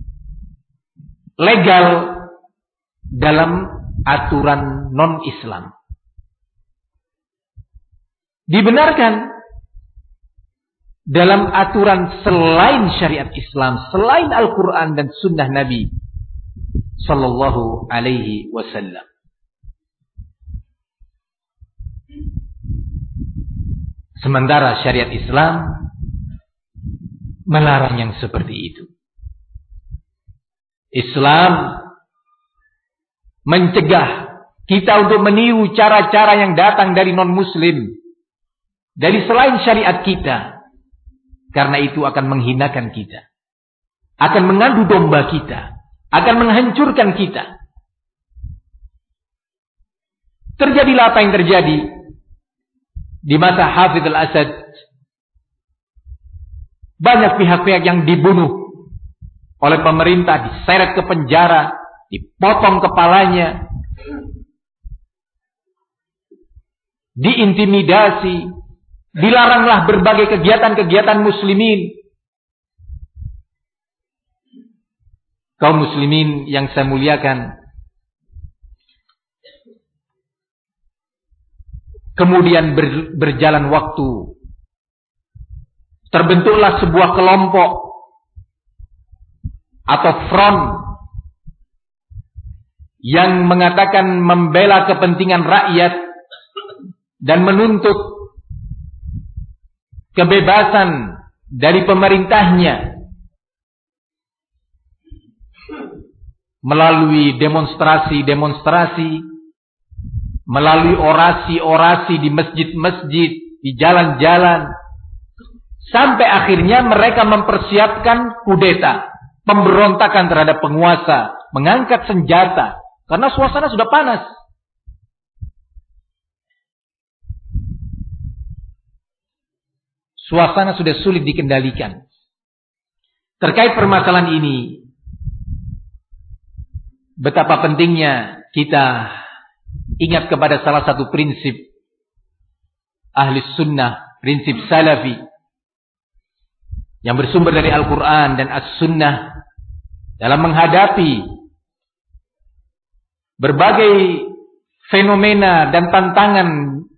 legal dalam aturan non-Islam. Dibenarkan dalam aturan selain syariat Islam, selain Al-Quran dan sunnah Nabi sallallahu alaihi wasallam. Sementara syariat Islam melarang yang seperti itu. Islam mencegah kita untuk meniru cara-cara yang datang dari non-muslim, dari selain syariat kita. Karena itu akan menghinakan kita, akan mengadu domba kita, akan menghancurkan kita. Terjadilah apa yang terjadi di masa Hafidz al-Asad. Banyak pihak-pihak yang dibunuh oleh pemerintah, diseret ke penjara, dipotong kepalanya, diintimidasi, dilaranglah berbagai kegiatan-kegiatan muslimin. Kaum muslimin yang saya muliakan, kemudian ber, berjalan waktu, terbentuklah sebuah kelompok atau front yang mengatakan membela kepentingan rakyat dan menuntut kebebasan dari pemerintahnya melalui demonstrasi-demonstrasi, melalui orasi-orasi di masjid-masjid, di jalan-jalan, sampai akhirnya mereka mempersiapkan kudeta, pemberontakan terhadap penguasa, mengangkat senjata, karena suasana sudah panas. Suasana sudah sulit dikendalikan. Terkait permasalahan ini, betapa pentingnya kita ingat kepada salah satu prinsip ahli sunnah, prinsip salafi, yang bersumber dari Al-Quran dan As-Sunnah dalam menghadapi berbagai fenomena dan tantangan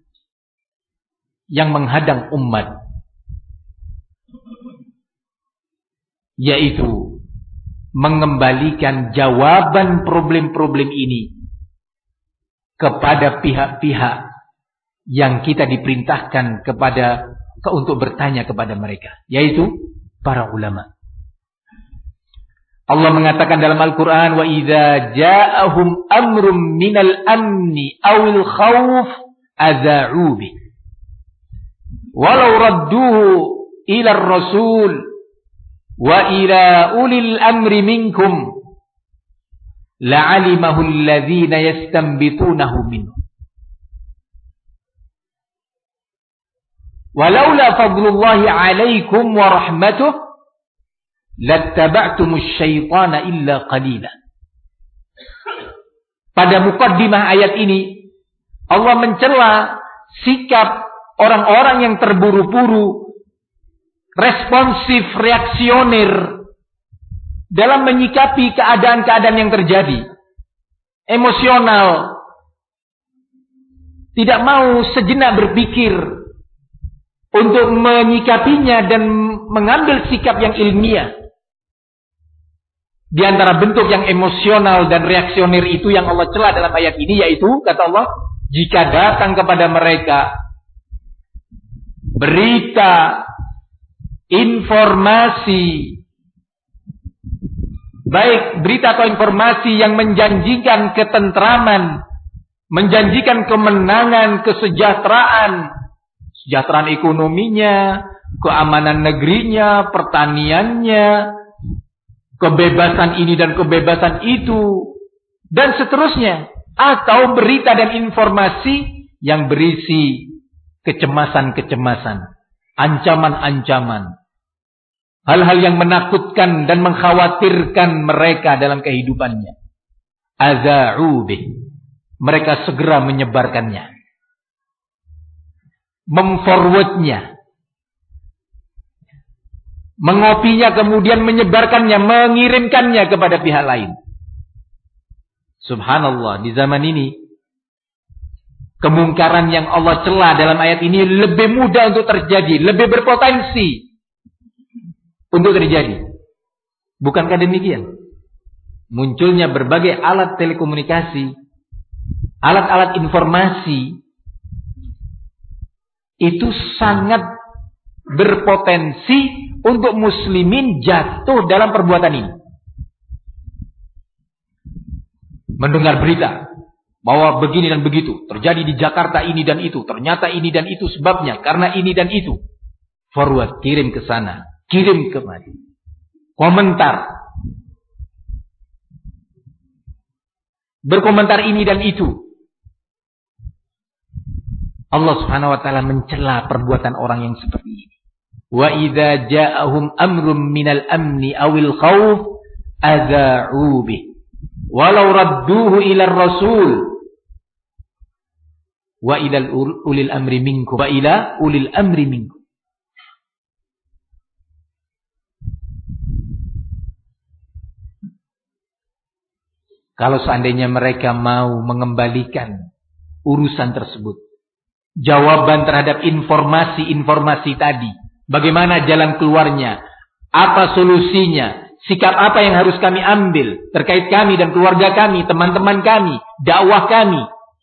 yang menghadang umat, yaitu mengembalikan jawaban problem-problem ini kepada pihak-pihak yang kita diperintahkan kepada untuk bertanya kepada mereka, yaitu para ulama. Allah mengatakan dalam Al-Quran, wa idza ja'ahum amrum minal amni awil khawf adza'u bih walau radduhu ila ar-rasul wa ila ulil amri minkum la'alimahu alladhina yastanbitunahu minhu walaula fadlullahi 'alaikum wa rahmatuh lattaba'tumus syaitana illa qalila. Pada mukaddimah ayat ini Allah mencela sikap orang-orang yang terburu-buru, responsif, reaksioner dalam menyikapi keadaan-keadaan yang terjadi, emosional, tidak mau sejenak berpikir untuk menyikapinya dan mengambil sikap yang ilmiah. Di antara bentuk yang emosional dan reaksioner itu yang Allah cela dalam ayat ini, yaitu kata Allah, jika datang kepada mereka berita, informasi, baik berita atau informasi yang menjanjikan ketentraman, menjanjikan kemenangan, kesejahteraan, kesejahteraan ekonominya, keamanan negerinya, pertaniannya, kebebasan ini dan kebebasan itu, dan seterusnya. Atau berita dan informasi yang berisi kecemasan-kecemasan, ancaman-ancaman, hal-hal yang menakutkan dan mengkhawatirkan mereka dalam kehidupannya. Aza'u bih. Mereka segera menyebarkannya, memforwardnya, mengopinya, kemudian menyebarkannya, mengirimkannya kepada pihak lain. Subhanallah, di zaman ini kemungkaran yang Allah cela dalam ayat ini lebih mudah untuk terjadi, lebih berpotensi untuk terjadi. Bukankah demikian? Munculnya berbagai alat telekomunikasi, alat-alat informasi, itu sangat berpotensi untuk muslimin jatuh dalam perbuatan ini. Mendengar berita bahwa begini dan begitu, terjadi di Jakarta ini dan itu, ternyata ini dan itu sebabnya, karena ini dan itu. Forward, kirim ke sana, kirim kemari. Komentar. Berkomentar ini dan itu. Allah Subhanahu wa taala mencela perbuatan orang yang seperti ini. Wa idza ja'ahum amrun minal amni awil khauf adza'u bih. Walau radduhu ila rasul wa ila ulil amri minkum wa ila ulil amri minkum. Kalau seandainya mereka mau mengembalikan urusan tersebut, jawaban terhadap informasi-informasi tadi, bagaimana jalan keluarnya, apa solusinya, sikap apa yang harus kami ambil terkait kami dan keluarga kami, teman-teman kami, dakwah kami,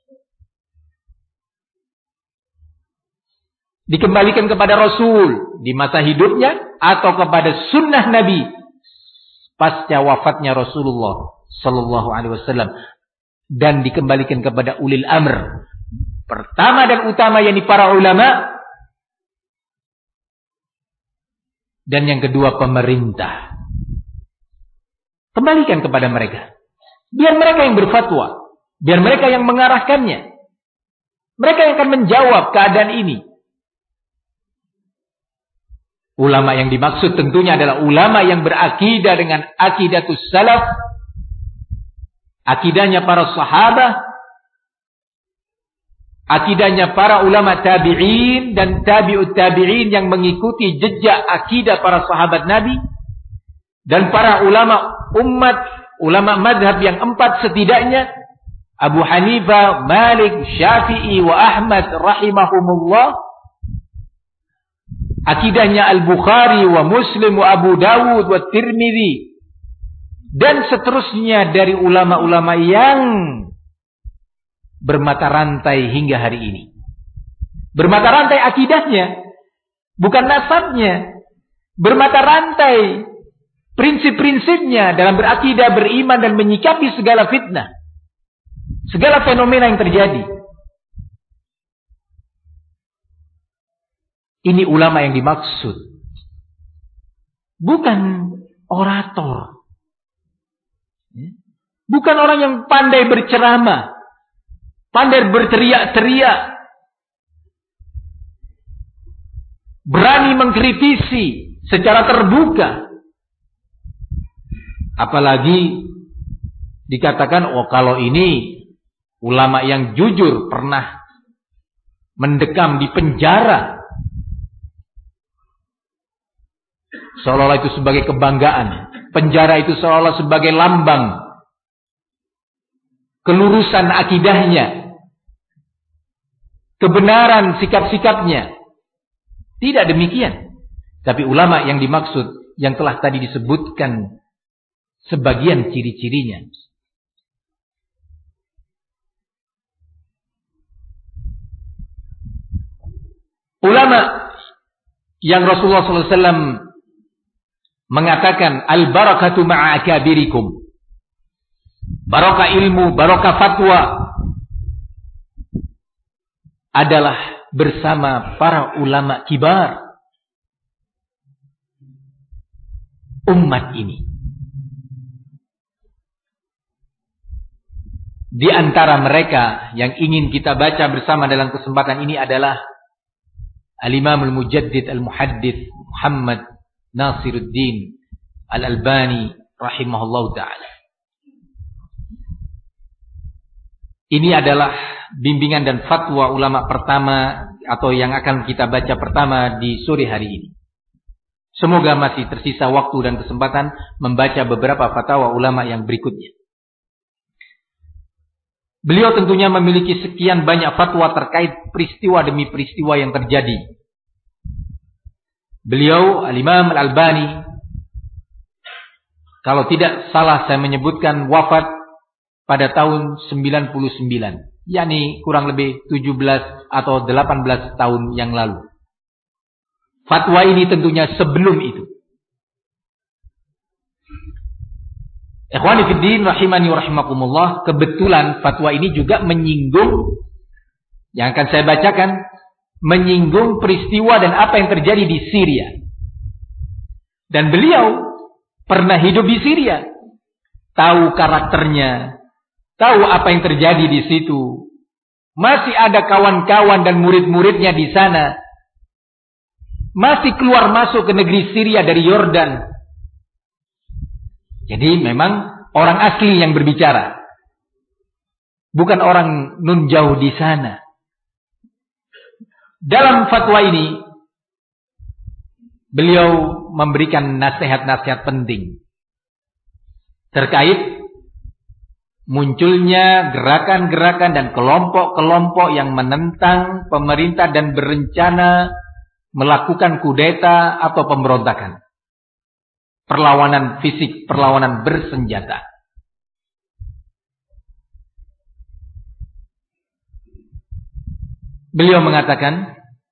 dikembalikan kepada Rasul di masa hidupnya atau kepada sunnah Nabi pasca wafatnya Rasulullah Sallallahu Alaihi Wasallam, dan dikembalikan kepada ulil amr. Pertama dan utama yakni para ulama, dan yang kedua pemerintah. Kembalikan kepada mereka. Biar mereka yang berfatwa. Biar mereka yang mengarahkannya. Mereka yang akan menjawab keadaan ini. Ulama yang dimaksud tentunya adalah ulama yang berakidah dengan akidatus salaf. Akidahnya para sahabat. Akidahnya para ulama tabi'in dan tabi'ut tabi'in yang mengikuti jejak akidah para sahabat Nabi. Dan para ulama umat, ulama madhab yang empat setidaknya, Abu Hanifah, Malik, Syafi'i, wa Ahmad rahimahumullah. Akidahnya Al-Bukhari, wa Muslim, wa Abu Dawud, wa Tirmidzi. Dan seterusnya dari ulama-ulama yang bermata rantai hingga hari ini. Bermata rantai akidahnya, bukan nasabnya. Bermata rantai prinsip-prinsipnya dalam berakidah, beriman, dan menyikapi segala fitnah, segala fenomena yang terjadi. Ini ulama yang dimaksud, bukan orator, bukan orang yang pandai berceramah, pandai berteriak-teriak, berani mengkritisi secara terbuka. Apalagi dikatakan, oh kalau ini ulama yang jujur, pernah mendekam di penjara, seolah-olah itu sebagai kebanggaan. Penjara itu seolah-olah sebagai lambang kelurusan akidahnya, kebenaran sikap-sikapnya. Tidak demikian. Tapi ulama yang dimaksud yang telah tadi disebutkan sebagian ciri-cirinya. Ulama yang Rasulullah sallallahu alaihi wasallam mengatakan al-barakatu ma'a akabirikum. Barokah ilmu, barokah fatwa adalah bersama para ulama kibar umat ini. Di antara mereka yang ingin kita baca bersama dalam kesempatan ini adalah Al-Imam Al-Mujaddid Al-Muhaddith Muhammad Nasiruddin Al-Albani rahimahullah ta'ala. Ini adalah bimbingan dan fatwa ulama pertama atau yang akan kita baca pertama di sore hari ini. Semoga masih tersisa waktu dan kesempatan membaca beberapa fatwa ulama yang berikutnya. Beliau tentunya memiliki sekian banyak fatwa terkait peristiwa demi peristiwa yang terjadi. Beliau, Al-Imam Al-Albani, kalau tidak salah saya menyebutkan wafat pada tahun sembilan puluh sembilan. yakni kurang lebih tujuh belas atau delapan belas tahun yang lalu. Fatwa ini tentunya sebelum itu. Ikhwani fiddin rahimani wa rahimakumullah, kebetulan fatwa ini juga menyinggung, yang akan saya bacakan, menyinggung peristiwa dan apa yang terjadi di Syria. Dan beliau pernah hidup di Syria, tahu karakternya, tahu apa yang terjadi di situ. Masih ada kawan-kawan dan murid-muridnya di sana. Masih keluar masuk ke negeri Syria dari Yordan. Jadi memang orang asli yang berbicara. Bukan orang nun jauh di sana. Dalam fatwa ini, beliau memberikan nasihat-nasihat penting terkait munculnya gerakan-gerakan dan kelompok-kelompok yang menentang pemerintah dan berencana melakukan kudeta atau pemberontakan. Perlawanan fisik, perlawanan bersenjata. Beliau mengatakan,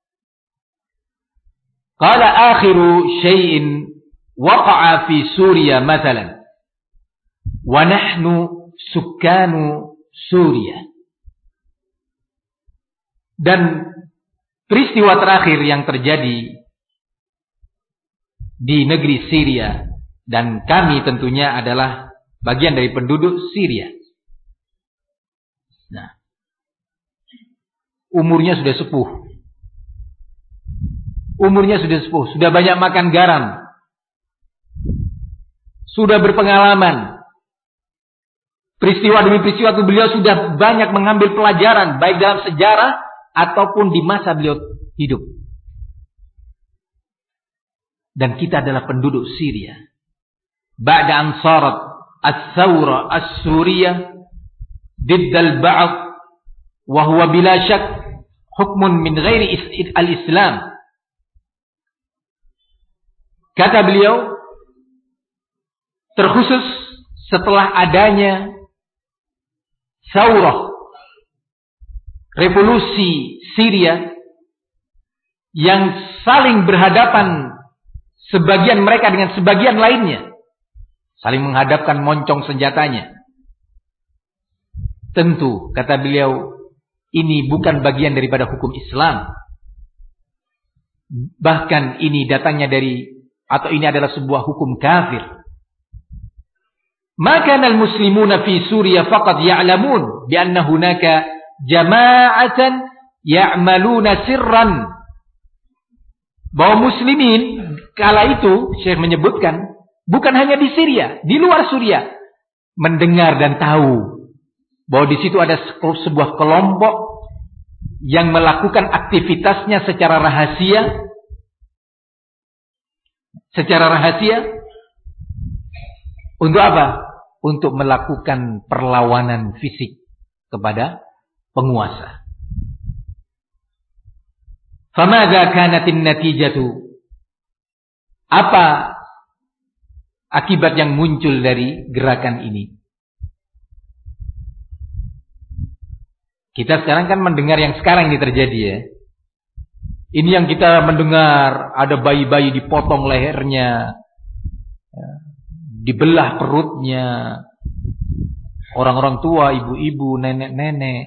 qala akhiru syai'in waqa'a fi Suriya mathalan wa nahnu sukkanu Suriah. Dan peristiwa terakhir yang terjadi di negeri Syria, dan kami tentunya adalah bagian dari penduduk Syria. Nah, umurnya sudah sepuh. Umurnya sudah sepuh, sudah banyak makan garam. Sudah berpengalaman. Peristiwa demi peristiwa itu beliau sudah banyak mengambil pelajaran, baik dalam sejarah ataupun di masa beliau hidup. Dan kita adalah penduduk Syria. Ba'da an sarat as-thawra as-suriyah didd al-ba'd wa huwa bila syak hukmun min ghairi al-Islam. Kata beliau, terkhusus setelah adanya Saurah, revolusi Syria yang saling berhadapan sebagian mereka dengan sebagian lainnya, saling menghadapkan moncong senjatanya. Tentu, kata beliau, ini bukan bagian daripada hukum Islam. Bahkan ini datangnya dari, atau ini adalah sebuah hukum kafir. Maka al-muslimuna fi Suriya faqad ya'lamun bi anna hunaka jama'atan ya'maluna sirran. Bahwa muslimin kala itu, Syekh menyebutkan, bukan hanya di Syria, di luar Syria, mendengar dan tahu bahwa di situ ada sebuah kelompok yang melakukan aktivitasnya secara rahasia, secara rahasia untuk apa? Untuk melakukan perlawanan fisik kepada penguasa. Famadza kanatin natijatu? Apa akibat yang muncul dari gerakan ini? Kita sekarang kan mendengar yang sekarang ini terjadi ya. Ini yang kita mendengar, ada bayi-bayi dipotong lehernya, dibelah perutnya, orang-orang tua, ibu-ibu, nenek-nenek.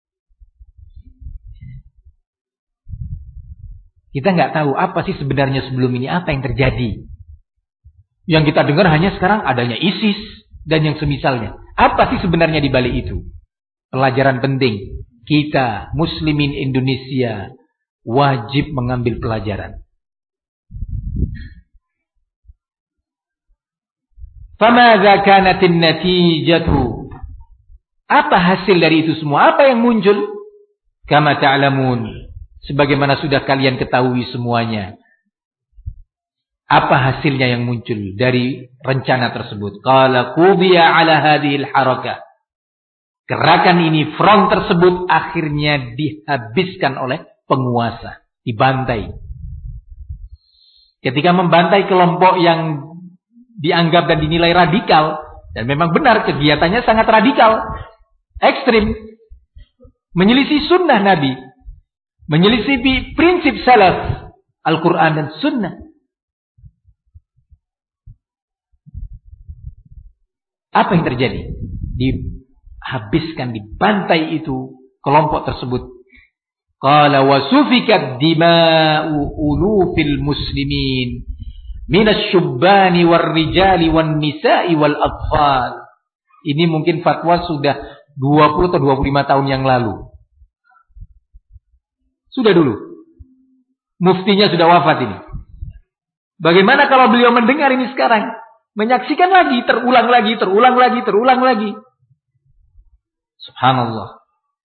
Kita nggak tahu apa sih sebenarnya sebelum ini, apa yang terjadi. Yang kita dengar hanya sekarang adanya ISIS dan yang semisalnya. Apa sih sebenarnya di balik itu? Pelajaran penting. Kita, muslimin Indonesia, wajib mengambil pelajaran. Famadza kanatin natijatu? Apa hasil dari itu semua? Apa yang muncul? Kama ta'lamun. Sebagaimana sudah kalian ketahui semuanya. Apa hasilnya yang muncul dari rencana tersebut? Qala qudiya ala hadhil harakah. Gerakan ini, front tersebut akhirnya dihabiskan oleh penguasa, dibantai. Ketika membantai kelompok yang dianggap dan dinilai radikal, dan memang benar kegiatannya sangat radikal, ekstrim, menyelisih sunnah Nabi, menyelisih prinsip salaf, Al-Quran dan sunnah. Apa yang terjadi? Dihabiskan, dibantai itu kelompok tersebut. Qala wa sufikat dima'u ulufil muslimin minasyubbani warrijali wan nisa'i wal atfal. Ini mungkin fatwa sudah dua puluh atau dua puluh lima tahun yang lalu. Sudah dulu. Muftinya sudah wafat ini. Bagaimana kalau beliau mendengar ini sekarang? Menyaksikan lagi, terulang lagi, terulang lagi, terulang lagi. Subhanallah.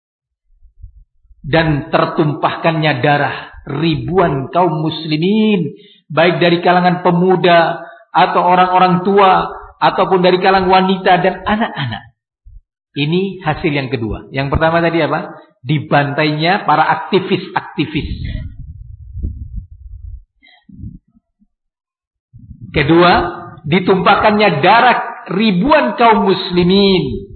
Dan tertumpahkannya darah ribuan kaum muslimin, baik dari kalangan pemuda atau orang-orang tua ataupun dari kalangan wanita dan anak-anak. Ini hasil yang kedua. Yang pertama tadi apa? Dibantainya para aktivis-aktivis. Kedua, ditumpahkannya darah ribuan kaum muslimin.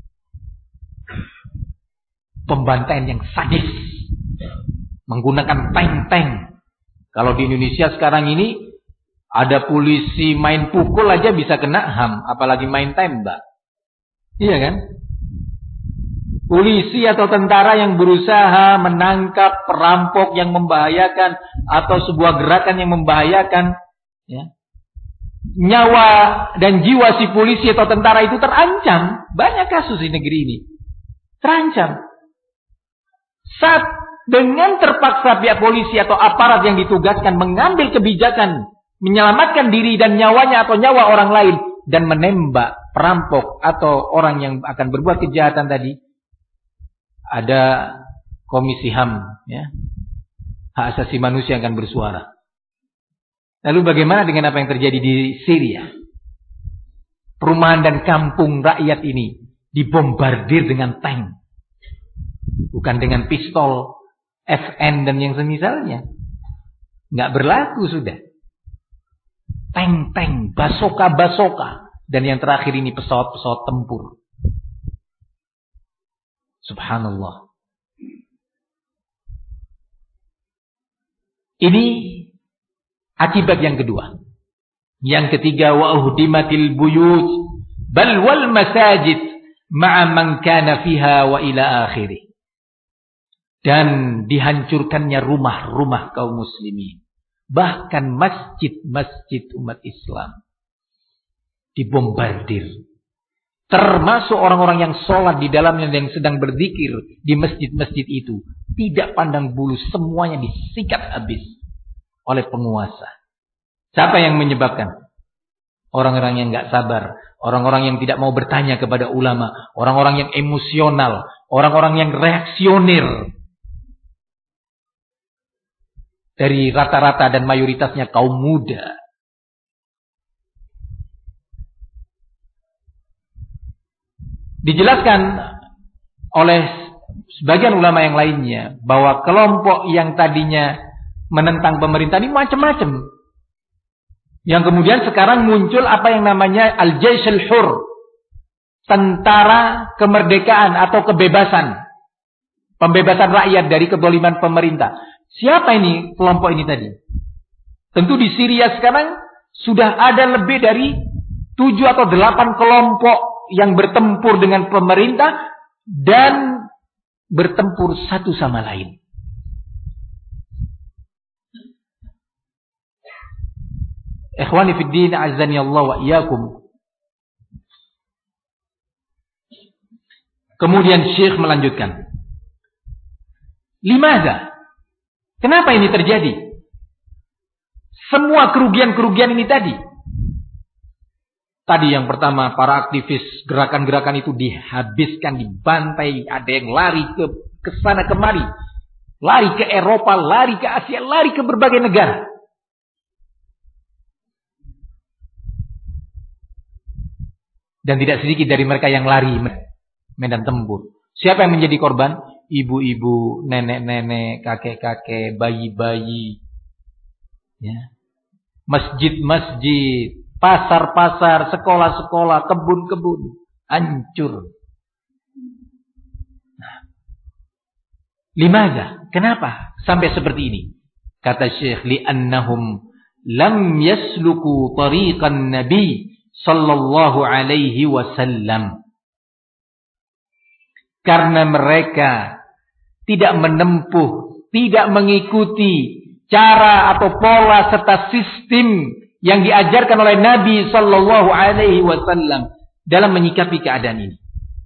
Pembantaian yang sadis, menggunakan tank-tank. Kalau di Indonesia sekarang ini ada polisi main pukul aja bisa kena H A M, apalagi main tembak. Iya kan? Polisi atau tentara yang berusaha menangkap perampok yang membahayakan atau sebuah gerakan yang membahayakan, ya, nyawa dan jiwa si polisi atau tentara itu terancam. Banyak kasus di negeri ini terancam. Saat dengan terpaksa pihak polisi atau aparat yang ditugaskan mengambil kebijakan menyelamatkan diri dan nyawanya atau nyawa orang lain dan menembak perampok atau orang yang akan berbuat kejahatan tadi, ada komisi H A M, ya, hak asasi manusia yang akan bersuara. Lalu bagaimana dengan apa yang terjadi di Syria? Perumahan dan kampung rakyat ini dibombardir dengan tank. Bukan dengan pistol F N dan yang semisalnya. Nggak berlaku sudah. Tank-tank, basoka-basoka. Dan yang terakhir ini pesawat-pesawat tempur. Subhanallah. Ini akibat yang kedua. Yang ketiga, wa uhdimatil buyut bal wal masajid ma'a man kana fiha wa ila akhirih. Dan dihancurkannya rumah-rumah kaum muslimin. Bahkan masjid-masjid umat Islam dibombardir. Termasuk orang-orang yang sholat di dalamnya yang sedang berzikir di masjid-masjid itu. Tidak pandang bulu, semuanya disikat habis oleh penguasa. Siapa yang menyebabkan? Orang-orang yang gak sabar. Orang-orang yang tidak mau bertanya kepada ulama. Orang-orang yang emosional. Orang-orang yang reaksioner. Dari rata-rata dan mayoritasnya kaum muda. Dijelaskan oleh sebagian ulama yang lainnya bahwa kelompok yang tadinya menentang pemerintah ini macam-macam. Yang kemudian sekarang muncul apa yang namanya Al-Jaish Al-Hur, tentara kemerdekaan atau kebebasan, pembebasan rakyat dari kezaliman pemerintah. Siapa ini kelompok ini tadi? Tentu di Syria sekarang sudah ada lebih dari tujuh atau delapan kelompok yang bertempur dengan pemerintah dan bertempur satu sama lain. Ikhwani fid din, azzani Allah wa iyyakum. Kemudian Syekh melanjutkan. Limadha? Kenapa ini terjadi? Semua kerugian-kerugian ini tadi. Tadi yang pertama, para aktivis gerakan-gerakan itu dihabiskan, dibantai. Ada yang lari ke, ke sana kemari. Lari ke Eropa, lari ke Asia, lari ke berbagai negara. Dan tidak sedikit dari mereka yang lari medan tempur. Siapa yang menjadi korban? Ibu-ibu, nenek-nenek, kakek-kakek, bayi-bayi. Ya. Masjid-masjid, pasar-pasar, sekolah-sekolah, kebun-kebun. Hancur. Nah. Limadha? Kenapa sampai seperti ini? Kata Syekh, li'annahum lam yasluku tariqan nabi sallallahu alaihi wasallam. Karena mereka tidak menempuh, tidak mengikuti cara atau pola serta sistem yang diajarkan oleh Nabi sallallahu alaihi wasallam dalam menyikapi keadaan ini.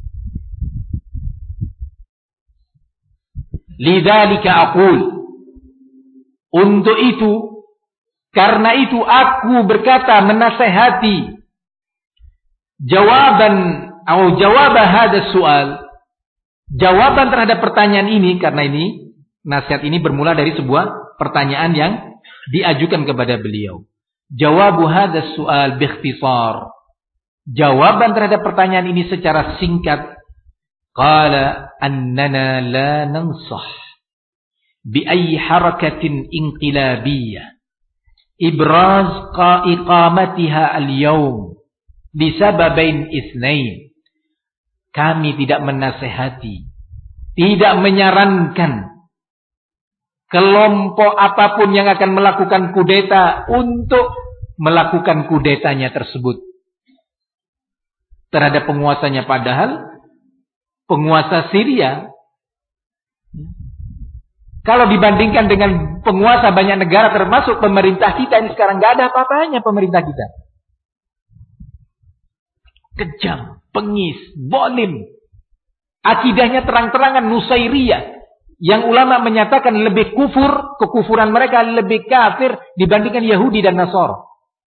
Lidzalika aqul, untuk itu, karena itu aku berkata menasehati jawaban atau jawab hadha soal, jawaban terhadap pertanyaan ini, karena ini nasihat ini bermula dari sebuah pertanyaan yang diajukan kepada beliau. Jawab hadha soal biikhtisar, jawaban terhadap pertanyaan ini secara singkat. Qala annana la nansah bi ayyi harakatin inqilabiyyah ibraz iqamatiha al-yawm bisababain itsnain. Kami tidak menasehati, tidak menyarankan kelompok apapun yang akan melakukan kudeta untuk melakukan kudetanya tersebut terhadap penguasanya, padahal penguasa Syria, kalau dibandingkan dengan penguasa banyak negara termasuk pemerintah kita ini sekarang, gak ada apa-apanya pemerintah kita. Kejam, pengis, zalim. Akidahnya terang-terangan Nusairiyah, yang ulama menyatakan lebih kufur, kekufuran mereka lebih kafir dibandingkan Yahudi dan Nasara.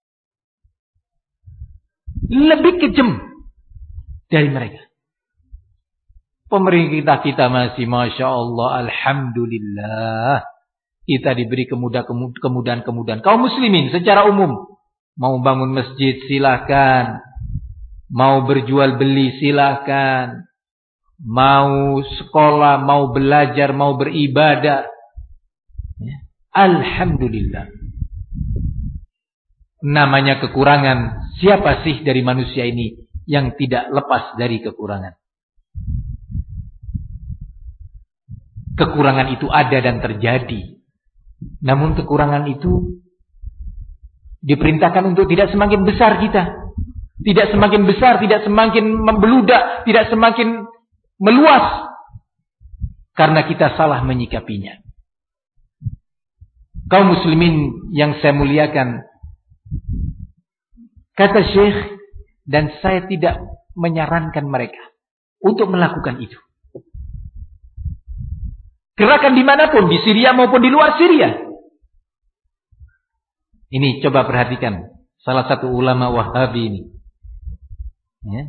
Lebih kejam dari mereka. Pemerintah kita masih Masya Allah, Alhamdulillah, kita diberi kemudahan-kemudahan. Kaum muslimin secara umum, mau bangun masjid silahkan, mau berjual beli silahkan, mau sekolah, mau belajar, mau beribadah. Alhamdulillah. Namanya kekurangan, siapa sih dari manusia ini yang tidak lepas dari kekurangan? Kekurangan itu ada dan terjadi. Namun kekurangan itu diperintahkan untuk tidak semakin besar kita. Tidak semakin besar, tidak semakin membeludak, tidak semakin meluas. Karena kita salah menyikapinya. Kaum muslimin yang saya muliakan, kata Syekh, dan saya tidak menyarankan mereka untuk melakukan itu. Gerakan dimanapun, di Syria maupun di luar Syria. Ini coba perhatikan salah satu ulama Wahabi ini, ya,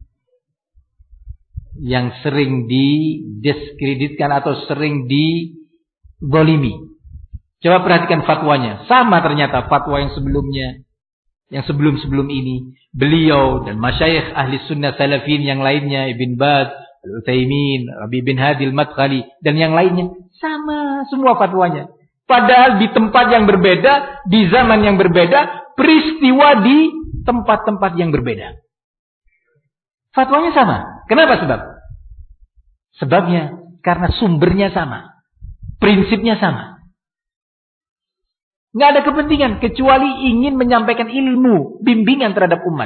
yang sering didiskreditkan atau sering dizalimi. Coba perhatikan fatwanya. Sama ternyata fatwa yang sebelumnya, yang sebelum-sebelum ini. Beliau dan masyayikh ahli sunnah salafin yang lainnya, Ibn Baz, Al-Utsaimin, Rabi bin Hadi Al-Madkhali, dan yang lainnya, sama semua fatwanya. Padahal di tempat yang berbeda, di zaman yang berbeda, peristiwa di tempat-tempat yang berbeda. Fatwanya sama. Kenapa sebab? Sebabnya karena sumbernya sama. Prinsipnya sama. Nggak ada kepentingan kecuali ingin menyampaikan ilmu, bimbingan terhadap umat.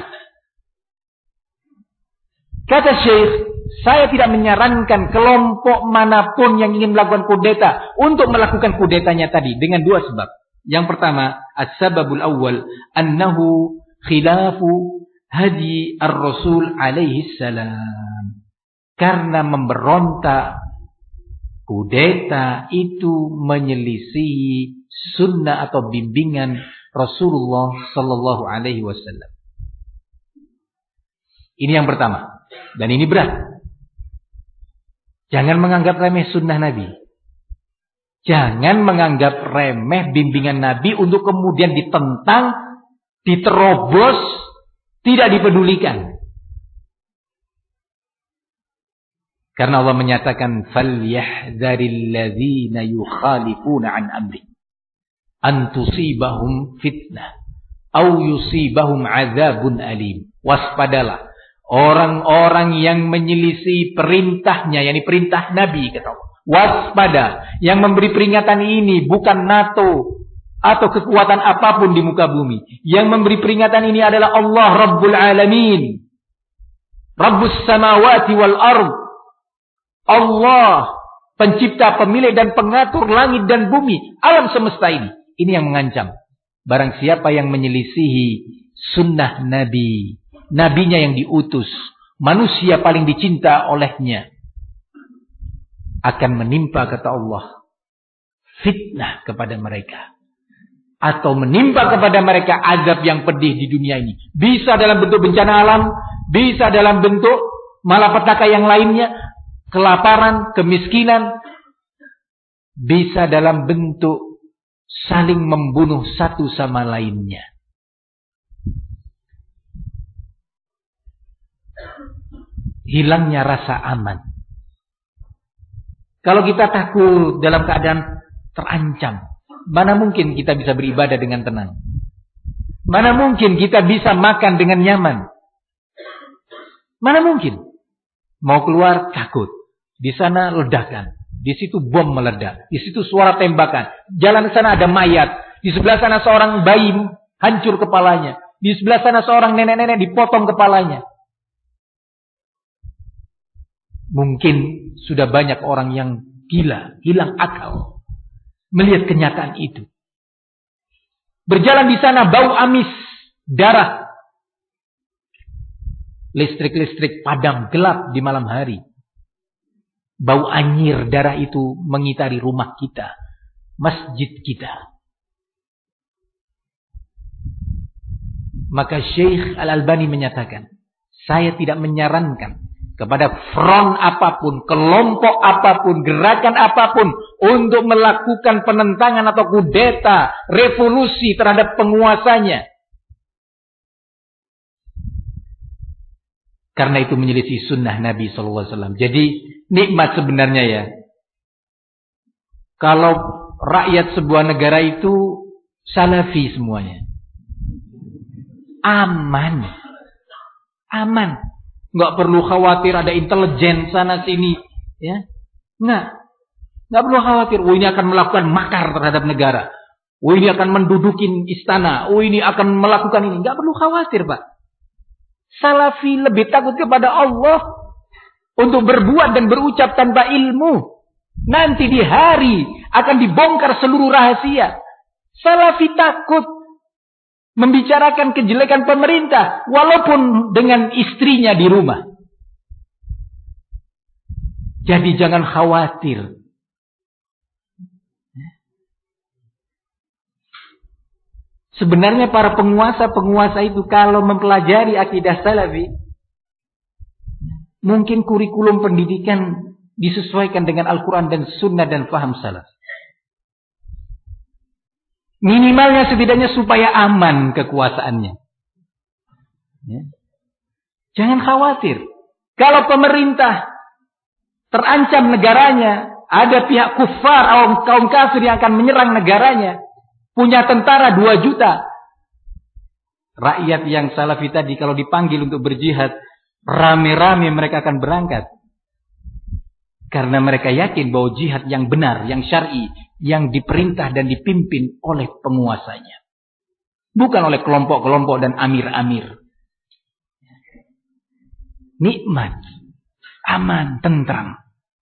Kata Syekh, saya tidak menyarankan kelompok manapun yang ingin melakukan kudeta untuk melakukan kudetanya tadi dengan dua sebab. Yang pertama, as-sababul awwal annahu khilafu hadi ar-rasul alaihi salam. Karena memberontak kudeta itu menyelisihi sunnah atau bimbingan Rasulullah sallallahu alaihi wasallam. Ini yang pertama. Dan ini berat. Jangan menganggap remeh sunnah Nabi. Jangan menganggap remeh bimbingan Nabi untuk kemudian ditentang, diterobos, tidak dipedulikan. Karena Allah menyatakan falyahdharil ladzina yukhalifuna an amri an tusibahum fitnah au yusibahum adzabun alim. Waspadalah orang-orang yang menyelisih perintahnya, yakni perintah Nabi, kata Allah. Waspada, yang memberi peringatan ini bukan NATO atau kekuatan apapun di muka bumi. Yang memberi peringatan ini adalah Allah Rabbul Alamin, Rabbus Samawati wal Ard. Allah, pencipta, pemilik dan pengatur langit dan bumi, alam semesta ini. Ini yang mengancam. Barang siapa yang menyelisihi sunnah Nabi, nabinya yang diutus, manusia paling dicinta olehnya, akan menimpa, kata Allah, fitnah kepada mereka. Atau menimpa kepada mereka azab yang pedih di dunia ini. Bisa dalam bentuk bencana alam, bisa dalam bentuk malapetaka yang lainnya, kelaparan, kemiskinan, bisa dalam bentuk saling membunuh satu sama lainnya. Hilangnya rasa aman. Kalau kita takut dalam keadaan terancam, mana mungkin kita bisa beribadah dengan tenang? Mana mungkin kita bisa makan dengan nyaman? Mana mungkin? Mau keluar takut. Di sana ledakan. Di situ bom meledak. Di situ suara tembakan. Jalan ke sana ada mayat. Di sebelah sana seorang bayi hancur kepalanya. Di sebelah sana seorang nenek-nenek dipotong kepalanya. Mungkin sudah banyak orang yang gila, hilang akal melihat kenyataan itu. Berjalan di sana bau amis, darah. Listrik-listrik padam gelap di malam hari. Bau anyir darah itu mengitari rumah kita, masjid kita. Maka Syekh Al-Albani menyatakan, saya tidak menyarankan kepada front apapun, kelompok apapun, gerakan apapun untuk melakukan penentangan atau kudeta, revolusi terhadap penguasanya. Karena itu menyelisih sunnah Nabi shallallahu alaihi wasallam. Jadi nikmat sebenarnya ya. Kalau rakyat sebuah negara itu salafi semuanya. Aman. Aman. Nggak perlu khawatir ada intelijen sana sini, ya. Nggak. Nggak perlu khawatir. Oh, ini akan melakukan makar terhadap negara. Oh, ini akan mendudukin istana. Oh, ini akan melakukan ini. Nggak perlu khawatir, Pak. Salafi lebih takut kepada Allah untuk berbuat dan berucap tanpa ilmu. Nanti di hari akan dibongkar seluruh rahasia. Salafi takut membicarakan kejelekan pemerintah walaupun dengan istrinya di rumah. Jadi jangan khawatir. Sebenarnya para penguasa-penguasa itu kalau mempelajari akidah salafi, mungkin kurikulum pendidikan disesuaikan dengan Al-Quran dan Sunnah dan faham salaf. Minimalnya setidaknya supaya aman kekuasaannya. Ya. Jangan khawatir. Kalau pemerintah terancam negaranya, Ada pihak kufar, kaum kafir yang akan menyerang negaranya. Punya tentara dua juta. Rakyat yang salafi tadi kalau dipanggil untuk berjihad, rame-rame mereka akan berangkat. Karena mereka yakin bahwa jihad yang benar, yang syar'i, yang diperintah dan dipimpin oleh penguasanya. Bukan oleh kelompok-kelompok dan amir-amir. Nikmat, aman, tentram.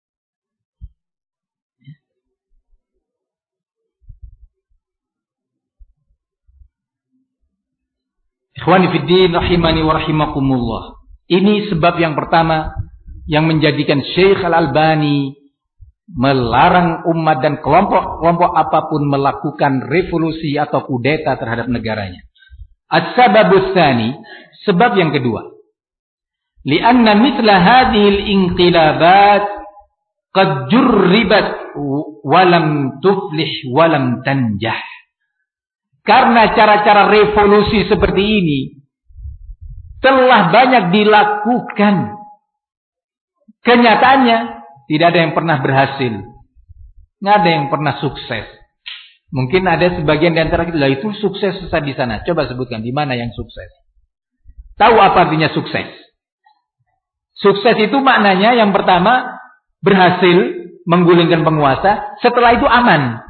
Ikhwani fiddin rahimani wa rahimakumullah. Ini sebab yang pertama yang menjadikan Syekh Al-Albani melarang umat dan kelompok-kelompok apapun melakukan revolusi atau kudeta terhadap negaranya. As-sababus tsani, sebab yang kedua. Lianna mithla hadhihi al-inqilabat qad jurribat wa lam tuflih wa lam tanjah. Karena cara-cara revolusi seperti ini telah banyak dilakukan. Kenyataannya tidak ada yang pernah berhasil. Nggak ada yang pernah sukses. Mungkin ada sebagian di antara kita, lah itu sukses susah di sana. Coba sebutkan di mana yang sukses. Tahu apa artinya sukses? Sukses itu maknanya yang pertama berhasil menggulingkan penguasa, setelah itu aman.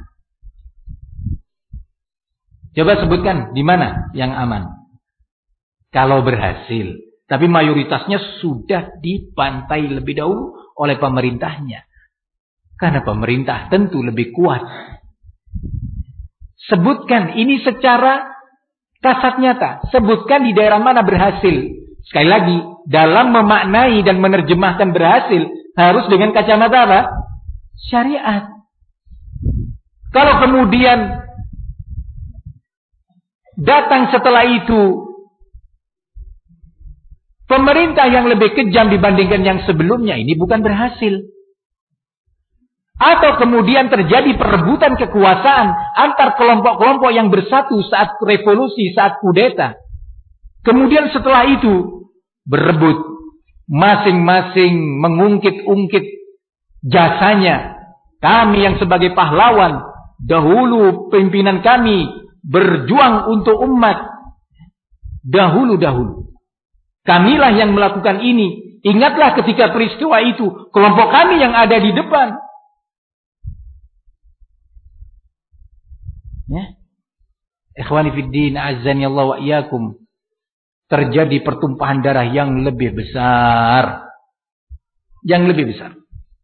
Coba sebutkan di mana yang aman. Kalau berhasil, tapi mayoritasnya sudah dibantai lebih dahulu oleh pemerintahnya. Karena pemerintah tentu lebih kuat. Sebutkan ini secara kasat nyata. Sebutkan di daerah mana berhasil. Sekali lagi, dalam memaknai dan menerjemahkan berhasil harus dengan kacamata apa? Syariat. Kalau kemudian datang setelah itu pemerintah yang lebih kejam dibandingkan yang sebelumnya, ini bukan berhasil. Atau kemudian terjadi perebutan kekuasaan antar kelompok-kelompok yang bersatu saat revolusi, saat kudeta. Kemudian setelah itu berebut, masing-masing mengungkit-ungkit jasanya. Kami yang sebagai pahlawan, dahulu pimpinan kami berjuang untuk umat. Dahulu-dahulu. Kamilah yang melakukan ini. Ingatlah ketika peristiwa itu, kelompok kami yang ada di depan. Ya. Ikhwani fiddin, azzani Allah wa iyyakum. Terjadi pertumpahan darah yang lebih besar. Yang lebih besar.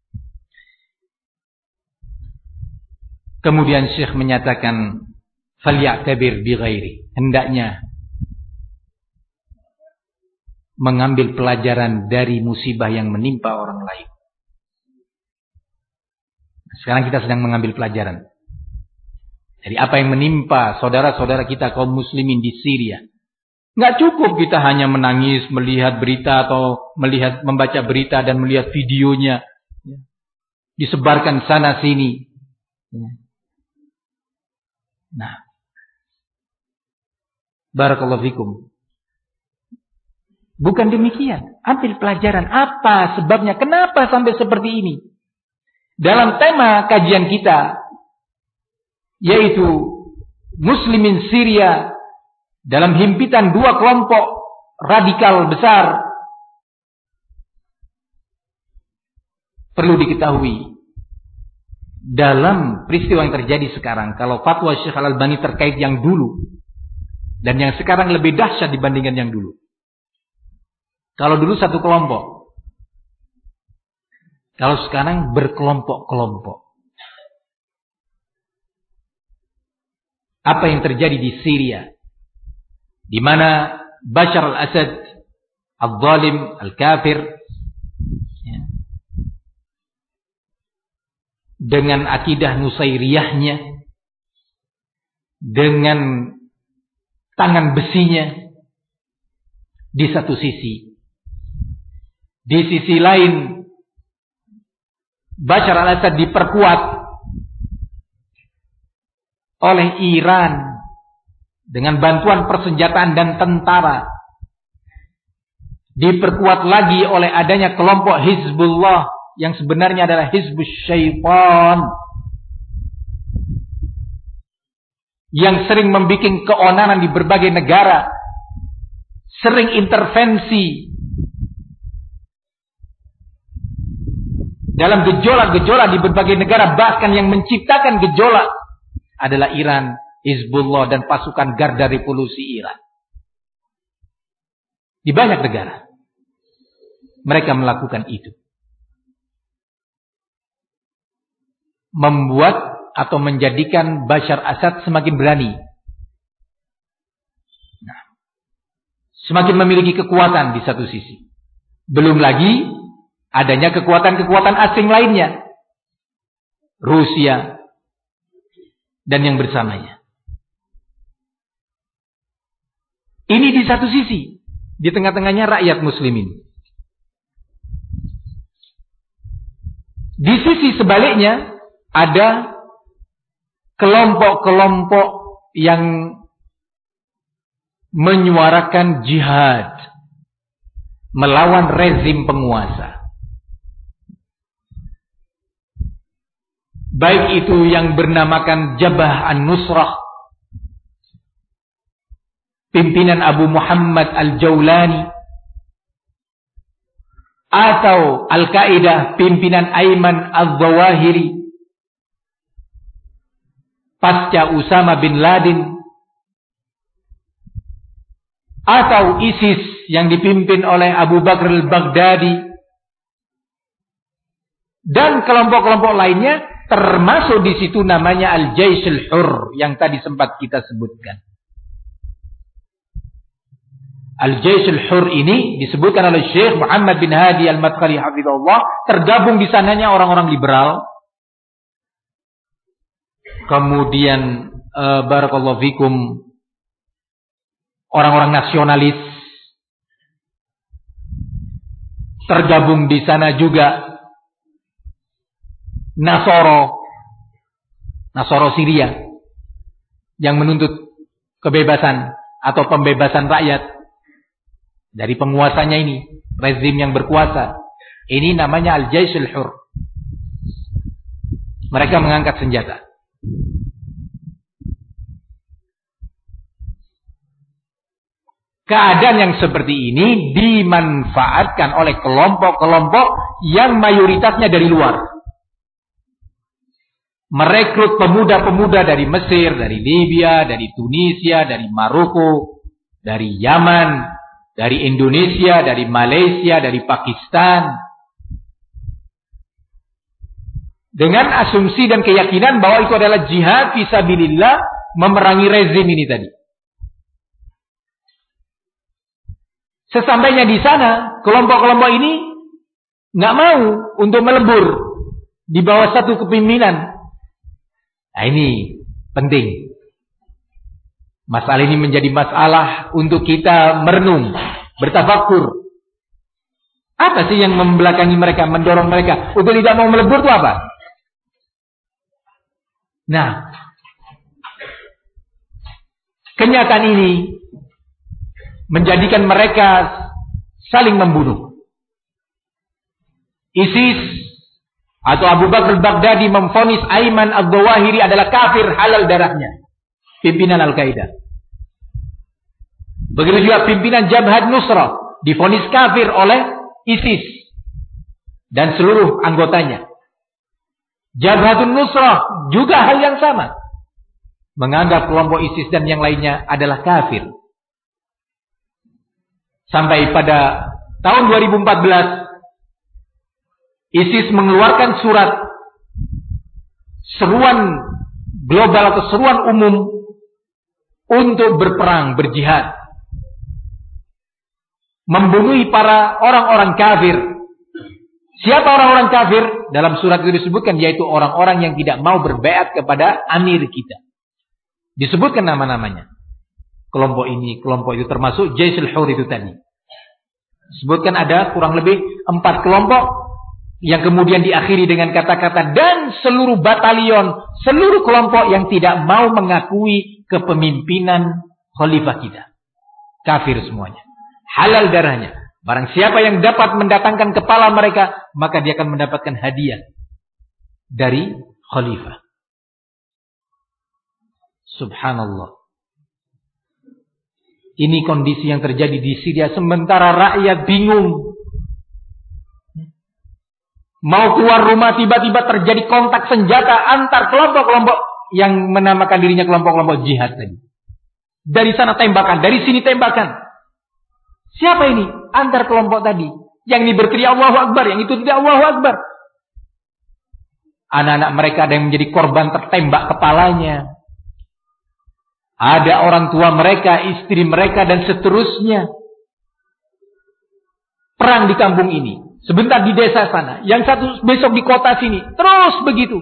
Kemudian Syekh menyatakan, falyaktabir bi ghairi. Hendaknya mengambil pelajaran dari musibah yang menimpa orang lain. Sekarang kita sedang mengambil pelajaran dari apa yang menimpa saudara-saudara kita kaum muslimin di Syria. Nggak cukup kita hanya menangis melihat berita atau melihat membaca berita dan melihat videonya disebarkan sana sini. Nah, barakallahu fikum. Bukan demikian. Ambil pelajaran. Apa sebabnya? Kenapa sampai seperti ini? Dalam tema kajian kita, yaitu Muslimin Syria dalam himpitan dua kelompok radikal besar, perlu diketahui dalam peristiwa yang terjadi sekarang, kalau fatwa Syekh Al-Albani terkait yang dulu dan yang sekarang lebih dahsyat dibandingkan yang dulu. Kalau dulu satu kelompok, kalau sekarang berkelompok-kelompok. Apa yang terjadi di Syria, di mana Bashar al-Assad, al-zalim, al-kafir, ya, dengan akidah nusairiyahnya, dengan tangan besinya, di satu sisi. Di sisi lain, Bashar al-Assad diperkuat oleh Iran dengan bantuan persenjataan dan tentara. Diperkuat lagi oleh adanya kelompok Hizbullah yang sebenarnya adalah hizbus syaitan, yang sering membuat keonaran di berbagai negara, sering intervensi dalam gejolak-gejolak di berbagai negara, bahkan yang menciptakan gejolak adalah Iran, Hizbullah dan pasukan Garda Revolusi Iran. Di banyak negara mereka melakukan itu, membuat atau menjadikan Bashar Assad semakin berani, nah, semakin memiliki kekuatan di satu sisi. Belum lagi adanya kekuatan-kekuatan asing lainnya, Rusia dan yang bersamanya. Ini di satu sisi, di tengah-tengahnya rakyat muslimin. Di sisi sebaliknya ada kelompok-kelompok yang menyuarakan jihad melawan rezim penguasa. Baik itu yang bernamakan Jabhah An-Nusrah, pimpinan Abu Muhammad Al-Jawlani, atau Al-Qaeda, pimpinan Ayman Al-Zawahiri, pasca Usama bin Laden, atau ISIS yang dipimpin oleh Abu Bakr al-Baghdadi, dan kelompok-kelompok lainnya, termasuk di situ namanya Al-Jaish Al-Hur yang tadi sempat kita sebutkan. Al-Jaish Al-Hur ini disebutkan oleh Syekh Muhammad bin Hadi Al-Madkhali hafizahullah, tergabung di sananya orang-orang liberal. Kemudian uh, barakallahu fikum, orang-orang nasionalis. Tergabung di sana juga Nasoro, Nasoro Syria yang menuntut kebebasan atau pembebasan rakyat dari penguasanya ini, rezim yang berkuasa. Ini namanya Al-Jaish Al-Hur. Mereka mengangkat senjata. Keadaan yang seperti ini dimanfaatkan oleh kelompok-kelompok yang mayoritasnya dari luar. Merekrut pemuda-pemuda dari Mesir, dari Libya, dari Tunisia, dari Maroko, dari Yaman, dari Indonesia, dari Malaysia, dari Pakistan. Dengan asumsi dan keyakinan bahwa itu adalah jihad fisabilillah, memerangi rezim ini tadi. Sesampainya di sana, kelompok-kelompok ini nggak mau untuk melebur di bawah satu kepemimpinan. Nah ini penting. Masalah ini menjadi masalah untuk kita merenung, bertafakur. Apa sih yang membelakangi mereka, mendorong mereka untuk tidak mau melebur itu apa? Nah, kenyataan ini menjadikan mereka saling membunuh. ISIS atau Abu Bakr al-Baghdadi memvonis Ayman al-Zawahiri adalah kafir, halal darahnya. Pimpinan Al-Qaeda. Begitu juga pimpinan Jabhat Nusrah divonis kafir oleh ISIS dan seluruh anggotanya. Jabhatun Nusrah juga hal yang sama, menganggap kelompok ISIS dan yang lainnya adalah kafir. Sampai pada tahun dua ribu empat belas ISIS mengeluarkan surat seruan global atau seruan umum untuk berperang, berjihad, membunuh para orang-orang kafir. Siapa orang-orang kafir? Dalam surat itu disebutkan yaitu orang-orang yang tidak mau berbaiat kepada amir kita. Disebutkan nama-namanya. Kelompok ini, kelompok itu, termasuk Jaish Al-Hur itu tadi. Disebutkan ada kurang lebih empat kelompok yang kemudian diakhiri dengan kata-kata dan seluruh batalion, seluruh kelompok yang tidak mau mengakui kepemimpinan khalifah kita. Kafir semuanya. Halal darahnya. Barang siapa yang dapat mendatangkan kepala mereka, maka dia akan mendapatkan hadiah dari khalifah. Subhanallah. Ini kondisi yang terjadi di Syria sementara rakyat bingung. Mau keluar rumah tiba-tiba terjadi kontak senjata antar kelompok-kelompok yang menamakan dirinya kelompok-kelompok jihad tadi. Dari sana tembakan, dari sini tembakan. Siapa ini? Antar kelompok tadi. Yang ini berteriak Allahu Akbar, yang itu tidak Allahu Akbar. Anak-anak mereka ada yang menjadi korban tertembak kepalanya. Ada orang tua mereka, istri mereka, dan seterusnya. Perang di kampung ini. Sebentar di desa sana. Yang satu besok di kota sini. Terus begitu.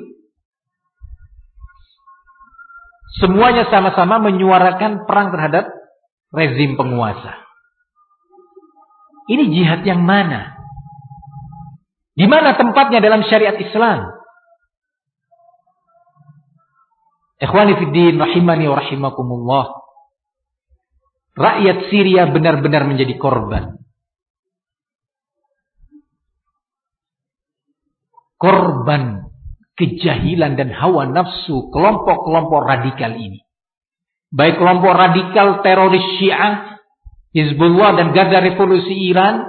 Semuanya sama-sama menyuarakan perang terhadap rezim penguasa. Ini jihad yang mana? Di mana tempatnya dalam syariat Islam? Ikhwani fiddin rahimani wa rahimakumullah. Rakyat Syria benar-benar menjadi korban. Korban kejahilan dan hawa nafsu kelompok-kelompok radikal ini. Baik kelompok radikal teroris Syiah, Hizbullah dan Garda Revolusi Iran,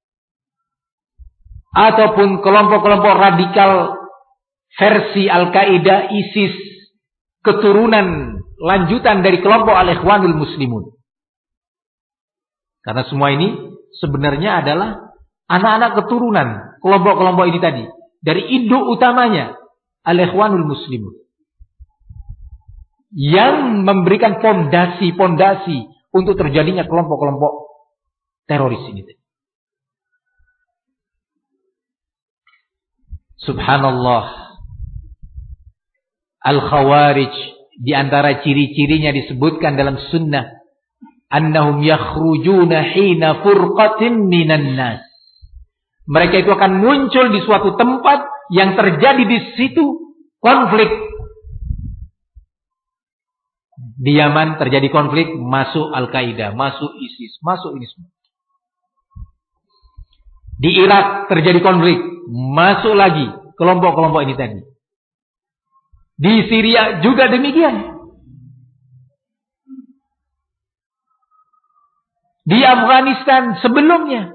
ataupun kelompok-kelompok radikal versi Al-Qaeda, ISIS, keturunan lanjutan dari kelompok Al-Ikhwanul Muslimun. Karena semua ini sebenarnya adalah anak-anak keturunan kelompok-kelompok ini tadi. Dari induk utamanya Al-Ikhwanul Muslimun. Yang memberikan fondasi-fondasi untuk terjadinya kelompok-kelompok teroris ini. Subhanallah. Al-Khawarij di antara ciri-cirinya disebutkan dalam sunnah, annahum yakhrujuna hina furqatin minan nas. Mereka itu akan muncul di suatu tempat yang terjadi di situ konflik. Di Yaman terjadi konflik, masuk Al-Qaeda, masuk ISIS, masuk ini semua. Di Irak terjadi konflik, masuk lagi kelompok-kelompok ini tadi. Di Syria juga demikian. Di Afghanistan sebelumnya.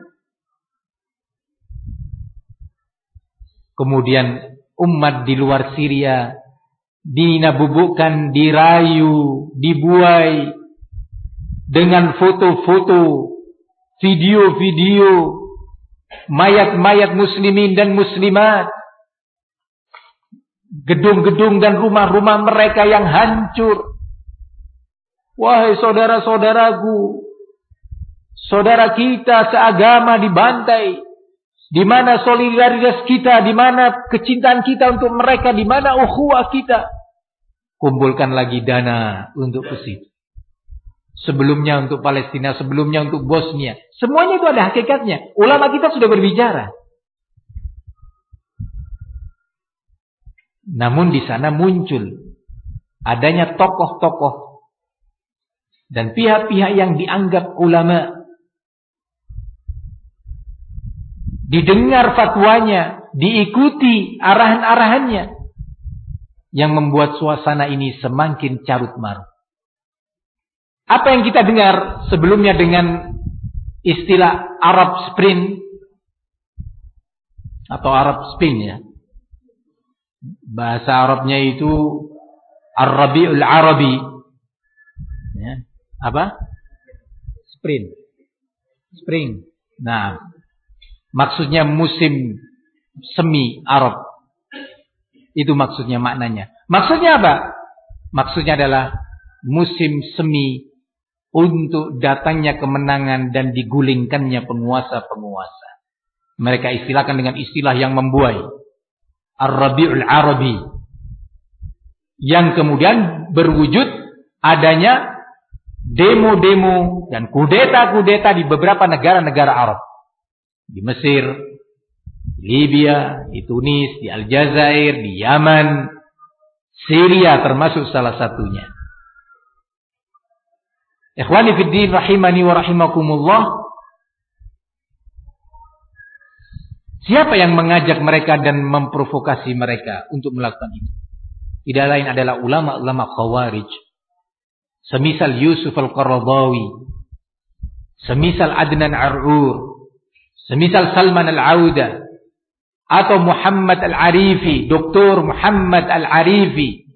Kemudian umat di luar Syria dinabubukkan, dirayu, dibuai dengan foto-foto, video-video mayat-mayat muslimin dan muslimat, gedung-gedung dan rumah-rumah mereka yang hancur. Wahai saudara-saudaraku, saudara kita seagama dibantai. Di mana solidaritas kita, di mana kecintaan kita untuk mereka, di mana ukhuwah kita. Kumpulkan lagi dana untuk ke situ. Sebelumnya untuk Palestina, sebelumnya untuk Bosnia. Semuanya itu ada hakikatnya. Ulama kita sudah berbicara. Namun di sana muncul adanya tokoh-tokoh dan pihak-pihak yang dianggap ulama. Didengar fatwanya, diikuti arahan-arahannya, yang membuat suasana ini semakin carut marut. Apa yang kita dengar sebelumnya dengan istilah Arab Spring atau Arab Spring ya. Bahasa Arabnya itu Ar-Rabi'ul Arabi. Ya. Apa? Spring. Spring. Nah, maksudnya musim semi Arab. Itu maksudnya maknanya. Maksudnya apa? Maksudnya adalah musim semi untuk datangnya kemenangan dan digulingkannya penguasa-penguasa. Mereka istilahkan dengan istilah yang membuai. Ar-Rabi'ul Arabi. Yang kemudian berwujud adanya demo-demo dan kudeta-kudeta di beberapa negara-negara Arab. Di Mesir, di Libya, di Tunis, di Aljazair, di Yaman, Syria termasuk salah satunya. Ikhwani fiddin rahimani wa rahimakumullah. Siapa yang mengajak mereka dan memprovokasi mereka untuk melakukan itu? Tidak lain adalah ulama-ulama Khawarij. Semisal Yusuf Al-Qaradawi, semisal Adnan Ar'ur, semisal Salman Al-Auda, atau Muhammad Al-Arifi, Doktor Muhammad Al-Arifi.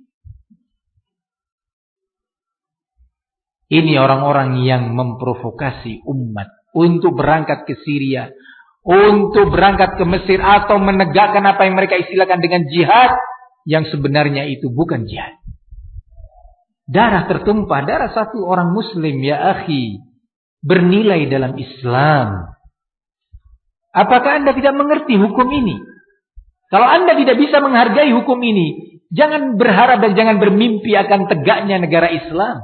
Ini orang-orang yang memprovokasi umat untuk berangkat ke Syria, untuk berangkat ke Mesir, atau menegakkan apa yang mereka istilahkan dengan jihad, yang sebenarnya itu bukan jihad. Darah tertumpah, darah satu orang muslim, ya akhi, bernilai dalam Islam. Apakah Anda tidak mengerti hukum ini? Kalau Anda tidak bisa menghargai hukum ini, jangan berharap dan jangan bermimpi akan tegaknya negara Islam.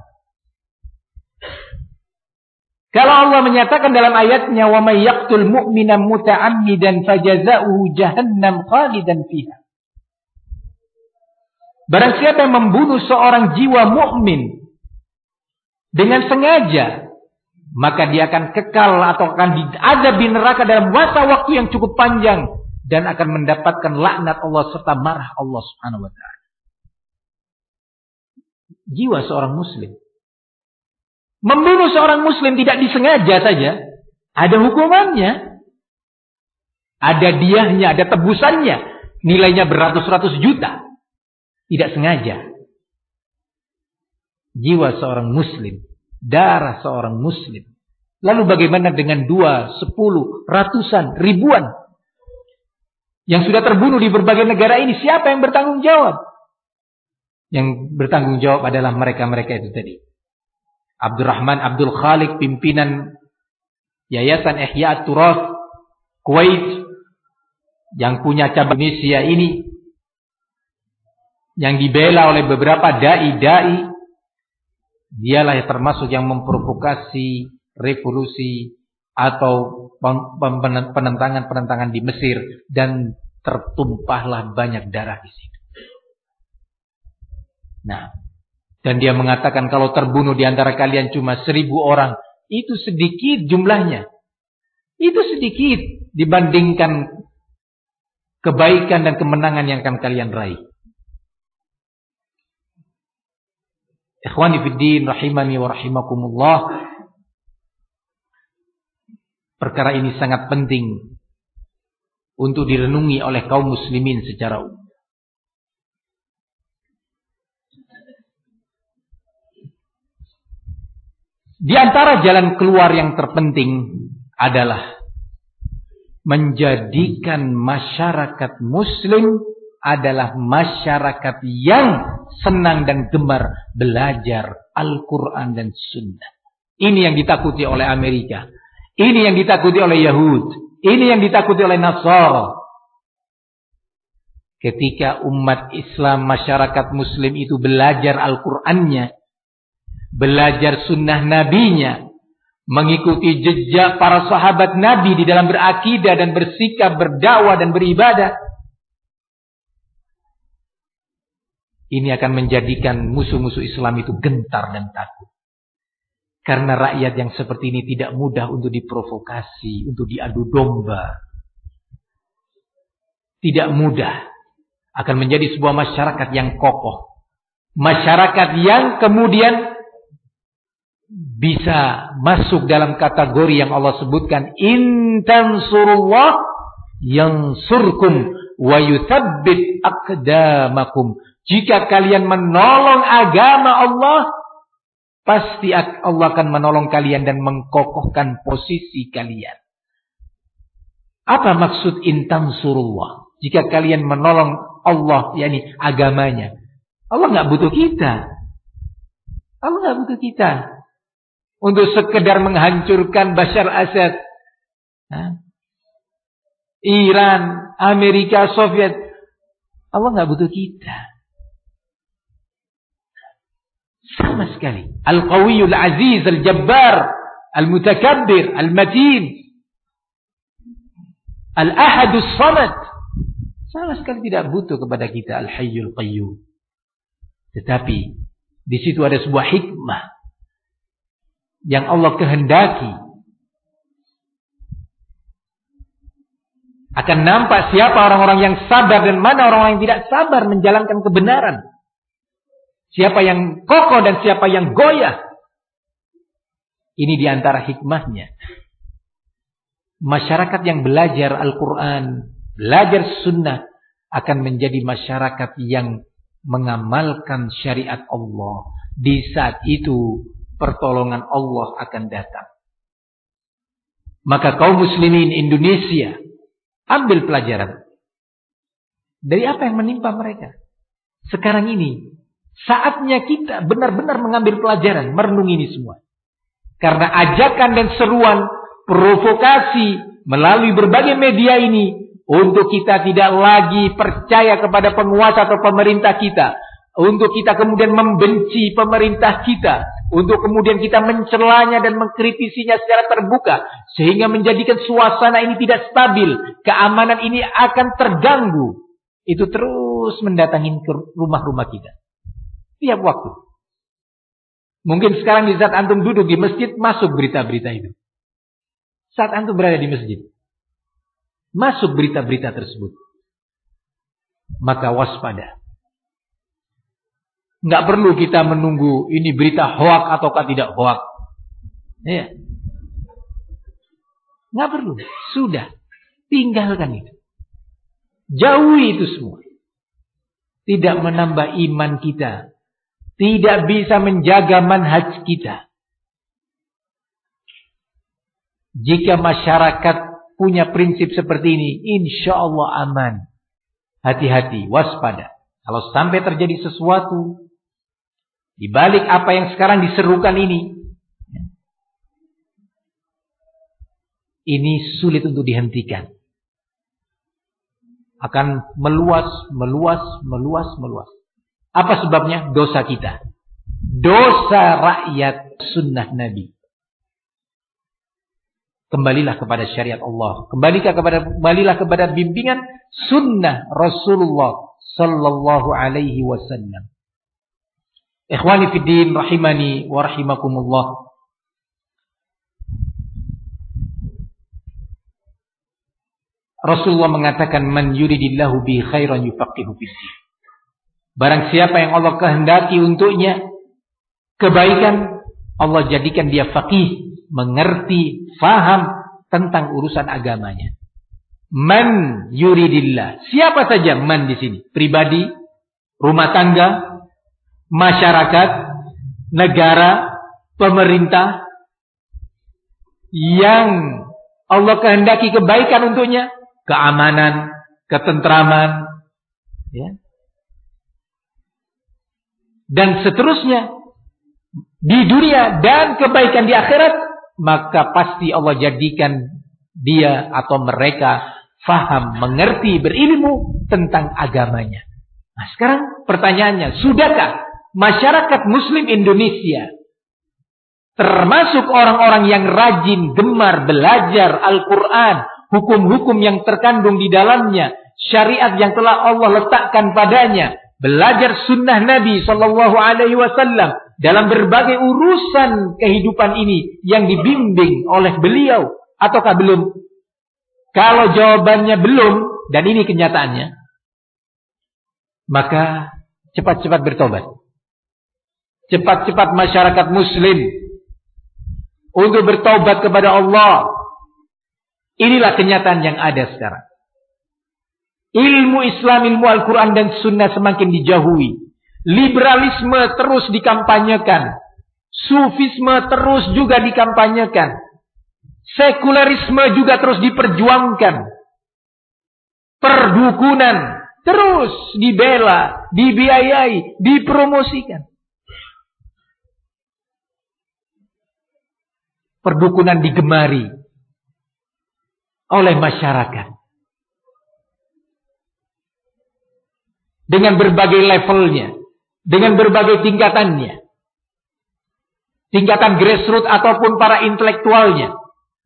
Kalau Allah menyatakan dalam ayatnya, wa may yaqtul mu'mina muta'ammidan fajaza'uhu jahannam khalidan fiha. Barang siapa yang membunuh seorang jiwa mukmin dengan sengaja, maka dia akan kekal atau akan diazab di neraka dalam masa waktu yang cukup panjang dan akan mendapatkan laknat Allah serta marah Allah Subhanahu wa taala. Jiwa seorang muslim. Membunuh seorang muslim tidak disengaja saja, ada hukumannya. Ada diahnya, ada tebusannya, nilainya beratus-ratus juta. Tidak sengaja. Jiwa seorang muslim, darah seorang muslim. Lalu bagaimana dengan dua, sepuluh, ratusan, ribuan yang sudah terbunuh di berbagai negara ini? Siapa yang bertanggung jawab? Yang bertanggung jawab adalah mereka-mereka itu tadi. Abdurrahman Abdul Khaliq, pimpinan Yayasan Ihya At-Turath Kuwait, yang punya cabang Indonesia ini, yang dibela oleh beberapa dai-dai, dialah yang termasuk yang memprovokasi revolusi atau penentangan-penentangan di Mesir, dan tertumpahlah banyak darah di situ. Nah, dan dia mengatakan kalau terbunuh di antara kalian cuma seribu orang, itu sedikit jumlahnya. Itu sedikit dibandingkan kebaikan dan kemenangan yang akan kalian raih. Ikhwani fiddin rahimani wa rahimakumullah. Perkara ini sangat penting untuk direnungi oleh kaum muslimin secara umum. Di antara jalan keluar yang terpenting adalah menjadikan masyarakat muslim adalah masyarakat yang senang dan gemar belajar Al-Quran dan Sunnah. Ini yang ditakuti oleh Amerika. Ini yang ditakuti oleh Yahud. Ini yang ditakuti oleh Nasara. Ketika umat Islam, masyarakat muslim itu belajar Al-Qurannya, belajar sunnah nabinya, mengikuti jejak para sahabat Nabi di dalam berakidah dan bersikap, berdakwah dan beribadah, ini akan menjadikan musuh-musuh Islam itu gentar dan takut. Karena rakyat yang seperti ini tidak mudah untuk diprovokasi, untuk diadu domba. Tidak mudah. Akan menjadi sebuah masyarakat yang kokoh. Masyarakat yang kemudian bisa masuk dalam kategori yang Allah sebutkan, in tansurullah yansurkum wa yuthabbit aqdamakum. Jika kalian menolong agama Allah, pasti Allah akan menolong kalian dan mengkokohkan posisi kalian. Apa maksud in tansurullah? Jika kalian menolong Allah, yakni agamanya. Allah enggak butuh kita. Allah enggak butuh kita untuk sekedar menghancurkan Bashar Assad, Iran, Amerika, Soviet. Allah enggak butuh kita. Sama sekali. Al-Qawiyul Aziz, Al-Jabbar, Al-Mutakabbir, Al-Matin, Al-Ahadus Samad. Sama sekali tidak butuh kepada kita Al-Hayyul Qayyum. Tetapi di situ ada sebuah hikmah yang Allah kehendaki Akan nampak siapa orang-orang yang sabar dan mana orang-orang yang tidak sabar menjalankan kebenaran. Siapa yang kokoh dan siapa yang goyah. Ini diantara hikmahnya. Masyarakat yang belajar Al-Quran, belajar sunnah, akan menjadi masyarakat yang mengamalkan syariat Allah. Di saat itu pertolongan Allah akan datang. Maka kaum muslimin Indonesia ambil pelajaran dari apa yang menimpa mereka. Sekarang ini saatnya kita benar-benar mengambil pelajaran, merenungi ini semua. Karena ajakan dan seruan, provokasi melalui berbagai media ini untuk kita tidak lagi percaya kepada penguasa atau pemerintah kita, untuk kita kemudian membenci pemerintah kita, untuk kemudian kita mencelanya dan mengkritisinya secara terbuka, sehingga menjadikan suasana ini tidak stabil, keamanan ini akan terganggu. Itu terus mendatangi ke rumah-rumah kita tiap waktu. Mungkin sekarang di saat antum duduk di masjid, masuk berita-berita itu. Saat antum berada di masjid, masuk berita-berita tersebut. Maka waspada. Nggak perlu kita menunggu ini berita hoak ataukah tidak hoak. Ya. Nggak perlu. Sudah. Tinggalkan itu. Jauhi itu semua. Tidak menambah iman kita. Tidak bisa menjaga manhaj kita. Jika masyarakat punya prinsip seperti ini, insya Allah aman. Hati-hati, waspada. Kalau sampai terjadi sesuatu di balik apa yang sekarang diserukan ini, ini sulit untuk dihentikan. Akan meluas, meluas, meluas, meluas. Apa sebabnya? Dosa kita. Dosa rakyat sunnah Nabi. Kembalilah kepada syariat Allah. Kembalilah kepada, kembalilah kepada bimbingan sunnah Rasulullah sallallahu alaihi wasallam. Ikhwani fiddin rahimani wa rahimakumullah. Rasulullah mengatakan man yuridillahu bi khairan yufaqihu fiddin. Barang siapa yang Allah kehendaki untuknya kebaikan, Allah jadikan dia faqih, mengerti, faham tentang urusan agamanya. Man yuridillah. Siapa saja man di sini? Pribadi, rumah tangga, masyarakat, negara, pemerintah yang Allah kehendaki kebaikan untuknya, keamanan, ketentraman, ya, dan seterusnya di dunia dan kebaikan di akhirat, maka pasti Allah jadikan dia atau mereka faham, mengerti, berilmu tentang agamanya. Nah, sekarang pertanyaannya, sudahkah masyarakat muslim Indonesia, termasuk orang-orang yang rajin, gemar belajar Al-Quran, hukum-hukum yang terkandung di dalamnya, syariat yang telah Allah letakkan padanya, belajar sunnah Nabi sallallahu alaihi wasallam dalam berbagai urusan kehidupan ini yang dibimbing oleh beliau, ataukah belum? Kalau jawabannya belum, dan ini kenyataannya, maka cepat-cepat bertobat. Cepat-cepat masyarakat muslim untuk bertobat kepada Allah. Inilah kenyataan yang ada sekarang. Ilmu Islam, ilmu Al-Quran dan Sunnah semakin dijauhi. Liberalisme terus dikampanyekan. Sufisme terus juga dikampanyekan. Sekularisme juga terus diperjuangkan. Perdukunan terus dibela, dibiayai, dipromosikan. Perdukunan digemari oleh masyarakat. Dengan berbagai levelnya, dengan berbagai tingkatannya. Tingkatan grassroots ataupun para intelektualnya.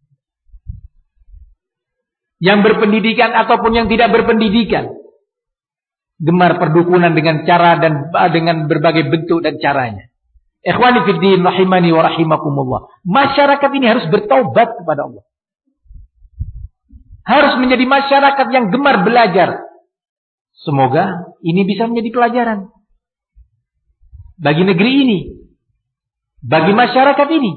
Yang berpendidikan ataupun yang tidak berpendidikan. Gemar perdukunan dengan cara dan dengan berbagai bentuk dan caranya. Ikhwani fiddin rahimani wa rahimakumullah. Masyarakat ini harus bertaubat kepada Allah. Harus menjadi masyarakat yang gemar belajar. Semoga ini bisa menjadi pelajaran bagi negeri ini, bagi masyarakat ini.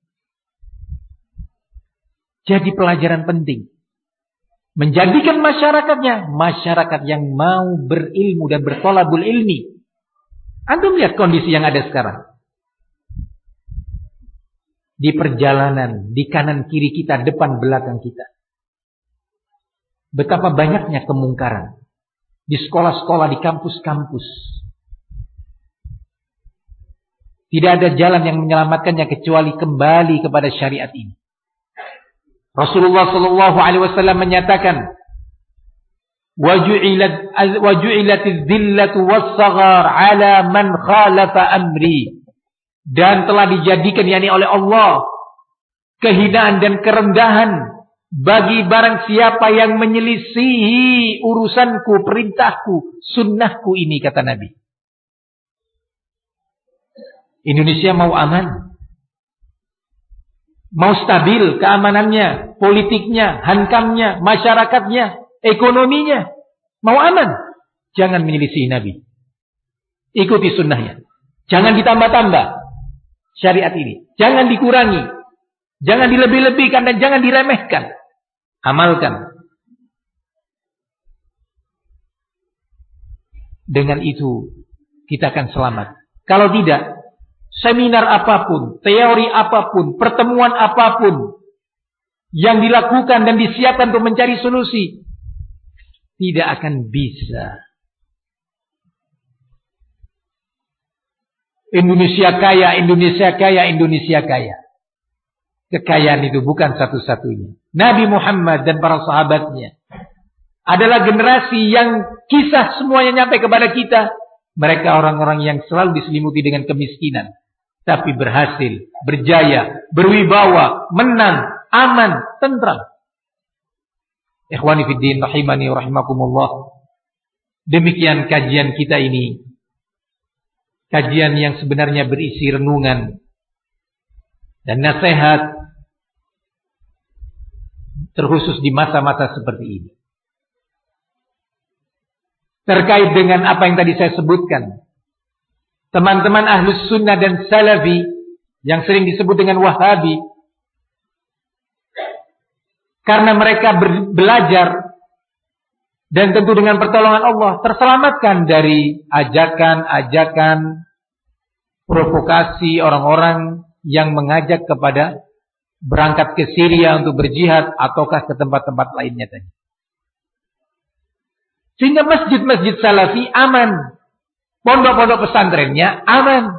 Jadi pelajaran penting. Menjadikan masyarakatnya masyarakat yang mau berilmu dan bertolabul ilmi. Antum lihat kondisi yang ada sekarang. Di perjalanan, di kanan kiri kita, depan belakang kita. Betapa banyaknya kemungkaran. Di sekolah-sekolah, di kampus-kampus. Tidak ada jalan yang menyelamatkannya kecuali kembali kepada syariat ini. Rasulullah sallallahu alaihi wasallam menyatakan, "Waju'ilat waju'ilatiz zillatu was-saghar 'ala man khalafa amri." Dan telah dijadikan yakni oleh Allah kehinaan dan kerendahan bagi barang siapa yang menyelisihi urusanku, perintahku, sunnahku ini, kata Nabi. Indonesia mau aman, mau stabil keamanannya, politiknya, hankamnya, masyarakatnya, ekonominya. Mau aman. Jangan menyelisihi Nabi. Ikuti sunnahnya. Jangan ditambah-tambah syariat ini. Jangan dikurangi. Jangan dilebih-lebihkan dan jangan diremehkan. Amalkan. Dengan itu kita akan selamat. Kalau tidak, seminar apapun, teori apapun, pertemuan apapun yang dilakukan dan disiapkan untuk mencari solusi, tidak akan bisa. Indonesia kaya, Indonesia kaya, Indonesia kaya. Kekayaan itu bukan satu-satunya. Nabi Muhammad dan para sahabatnya adalah generasi yang kisah semuanya nyampe kepada kita. Mereka orang-orang yang selalu diselimuti dengan kemiskinan, tapi berhasil, berjaya, berwibawa, menang, aman, tentram. Ikhwani fiddin rahimani wa rahimakumullah. Demikian kajian kita ini. Kajian yang sebenarnya berisi renungan dan nasihat terkhusus di masa-masa seperti ini. Terkait dengan apa yang tadi saya sebutkan. Teman-teman Ahlus Sunnah dan Salafi yang sering disebut dengan Wahabi, karena mereka belajar dan tentu dengan pertolongan Allah terselamatkan dari ajakan-ajakan provokasi orang-orang yang mengajak kepada berangkat ke Syria untuk berjihad ataukah ke tempat-tempat lainnya tadi. Sehingga masjid-masjid Salafi aman. Pondok-pondok pesantrennya aman.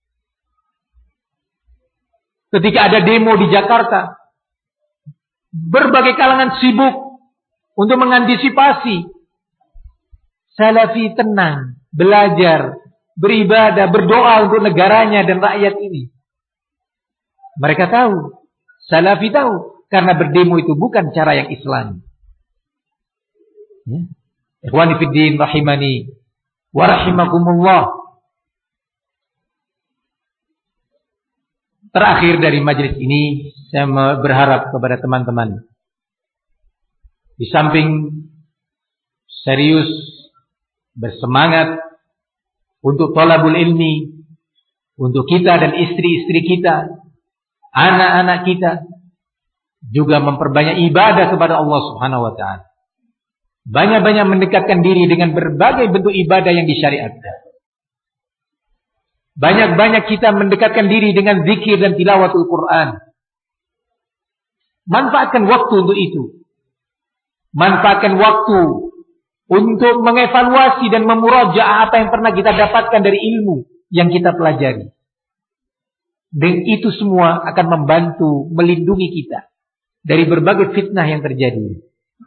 Ketika ada demo di Jakarta, berbagai kalangan sibuk untuk mengantisipasi. Salafi tenang, belajar, beribadah, berdoa untuk negaranya dan rakyat ini. Mereka tahu, Salafi tahu, karena berdemo itu bukan cara yang Islam. Ya. Ikhwani fiddin rahimani wa rahimakumullah. Terakhir dari majelis ini, saya berharap kepada teman-teman, di samping serius, bersemangat untuk thalabul ilmi, untuk kita dan istri-istri kita, anak-anak kita, juga memperbanyak ibadah kepada Allah Subhanahu wa taala. Banyak-banyak mendekatkan diri dengan berbagai bentuk ibadah yang disyariatkan. Banyak-banyak kita mendekatkan diri dengan zikir dan tilawatul Quran. Manfaatkan waktu untuk itu. Manfaatkan waktu untuk mengevaluasi dan memurajaah apa yang pernah kita dapatkan dari ilmu yang kita pelajari. Dan itu semua akan membantu melindungi kita dari berbagai fitnah yang terjadi.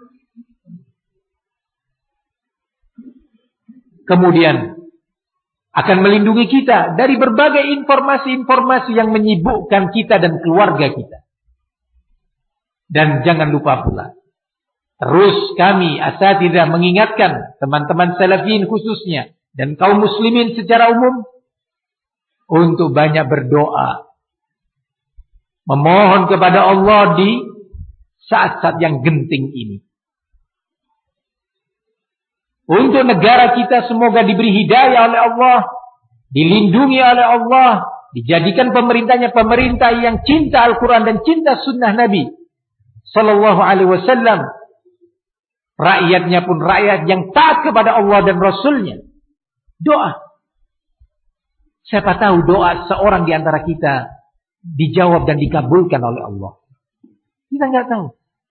Kemudian akan melindungi kita dari berbagai informasi-informasi yang menyibukkan kita dan keluarga kita. Dan jangan lupa pula, terus kami asatidzah mengingatkan teman-teman salafiyin khususnya dan kaum muslimin secara umum untuk banyak berdoa, memohon kepada Allah di saat-saat yang genting ini. Untuk negara kita semoga diberi hidayah oleh Allah, dilindungi oleh Allah, dijadikan pemerintahnya pemerintah yang cinta Al-Quran dan cinta sunnah Nabi Sallallahu Alaihi Wasallam. Rakyatnya pun rakyat yang taat kepada Allah dan Rasulnya. Doa. Siapa tahu doa seorang di antara kita dijawab dan dikabulkan oleh Allah. Kita nggak tahu.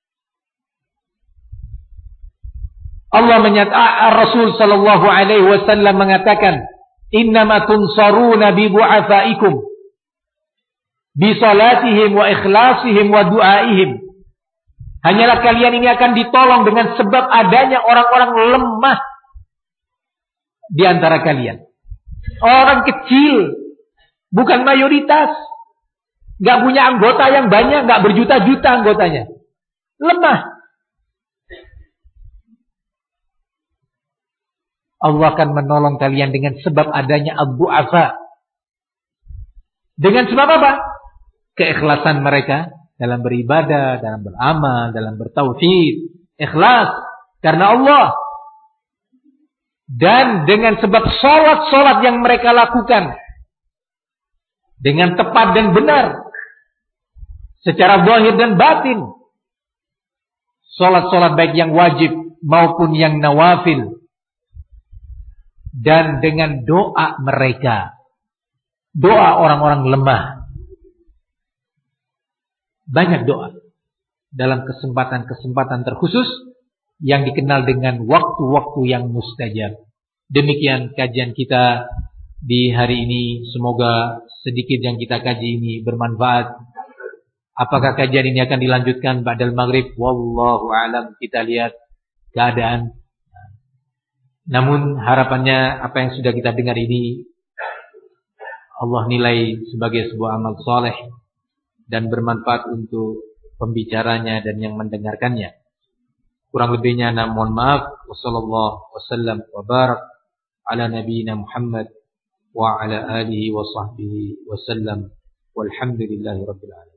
Allah menyatakan, Rasul Sallallahu Alaihi Wasallam mengatakan, Innama tunsaruna bi bu'afaikum bi salatihim wa ikhlasihim wa du'aihim. Hanyalah kalian ini akan ditolong dengan sebab adanya orang-orang lemah di antara kalian. Orang kecil, bukan mayoritas. Gak punya anggota yang banyak, gak berjuta-juta anggotanya. Lemah. Allah akan menolong kalian dengan sebab adanya ad-du'afa. Dengan sebab apa? Keikhlasan mereka dalam beribadah, dalam beramal, dalam bertauhid, ikhlas karena Allah. Dan dengan sebab salat-salat yang mereka lakukan dengan tepat dan benar secara zahir dan batin. Salat-salat baik yang wajib maupun yang nawafil. Dan dengan doa mereka, doa orang-orang lemah. Banyak doa dalam kesempatan-kesempatan terkhusus yang dikenal dengan waktu-waktu yang mustajab. Demikian kajian kita di hari ini. Semoga sedikit yang kita kaji ini bermanfaat. Apakah kajian ini akan dilanjutkan ba'dal maghrib? Wallahu a'lam. Kita lihat keadaan. Namun harapannya apa yang sudah kita dengar ini Allah nilai sebagai sebuah amal soleh dan bermanfaat untuk pembicaranya dan yang mendengarkannya. Kurang lebihnya nah mohon maaf. Wassallallahu wasallam wa barak ala nabiyyina Muhammad wa ala alihi wa sahbihi wasallam walhamdulillahi rabbil alamin.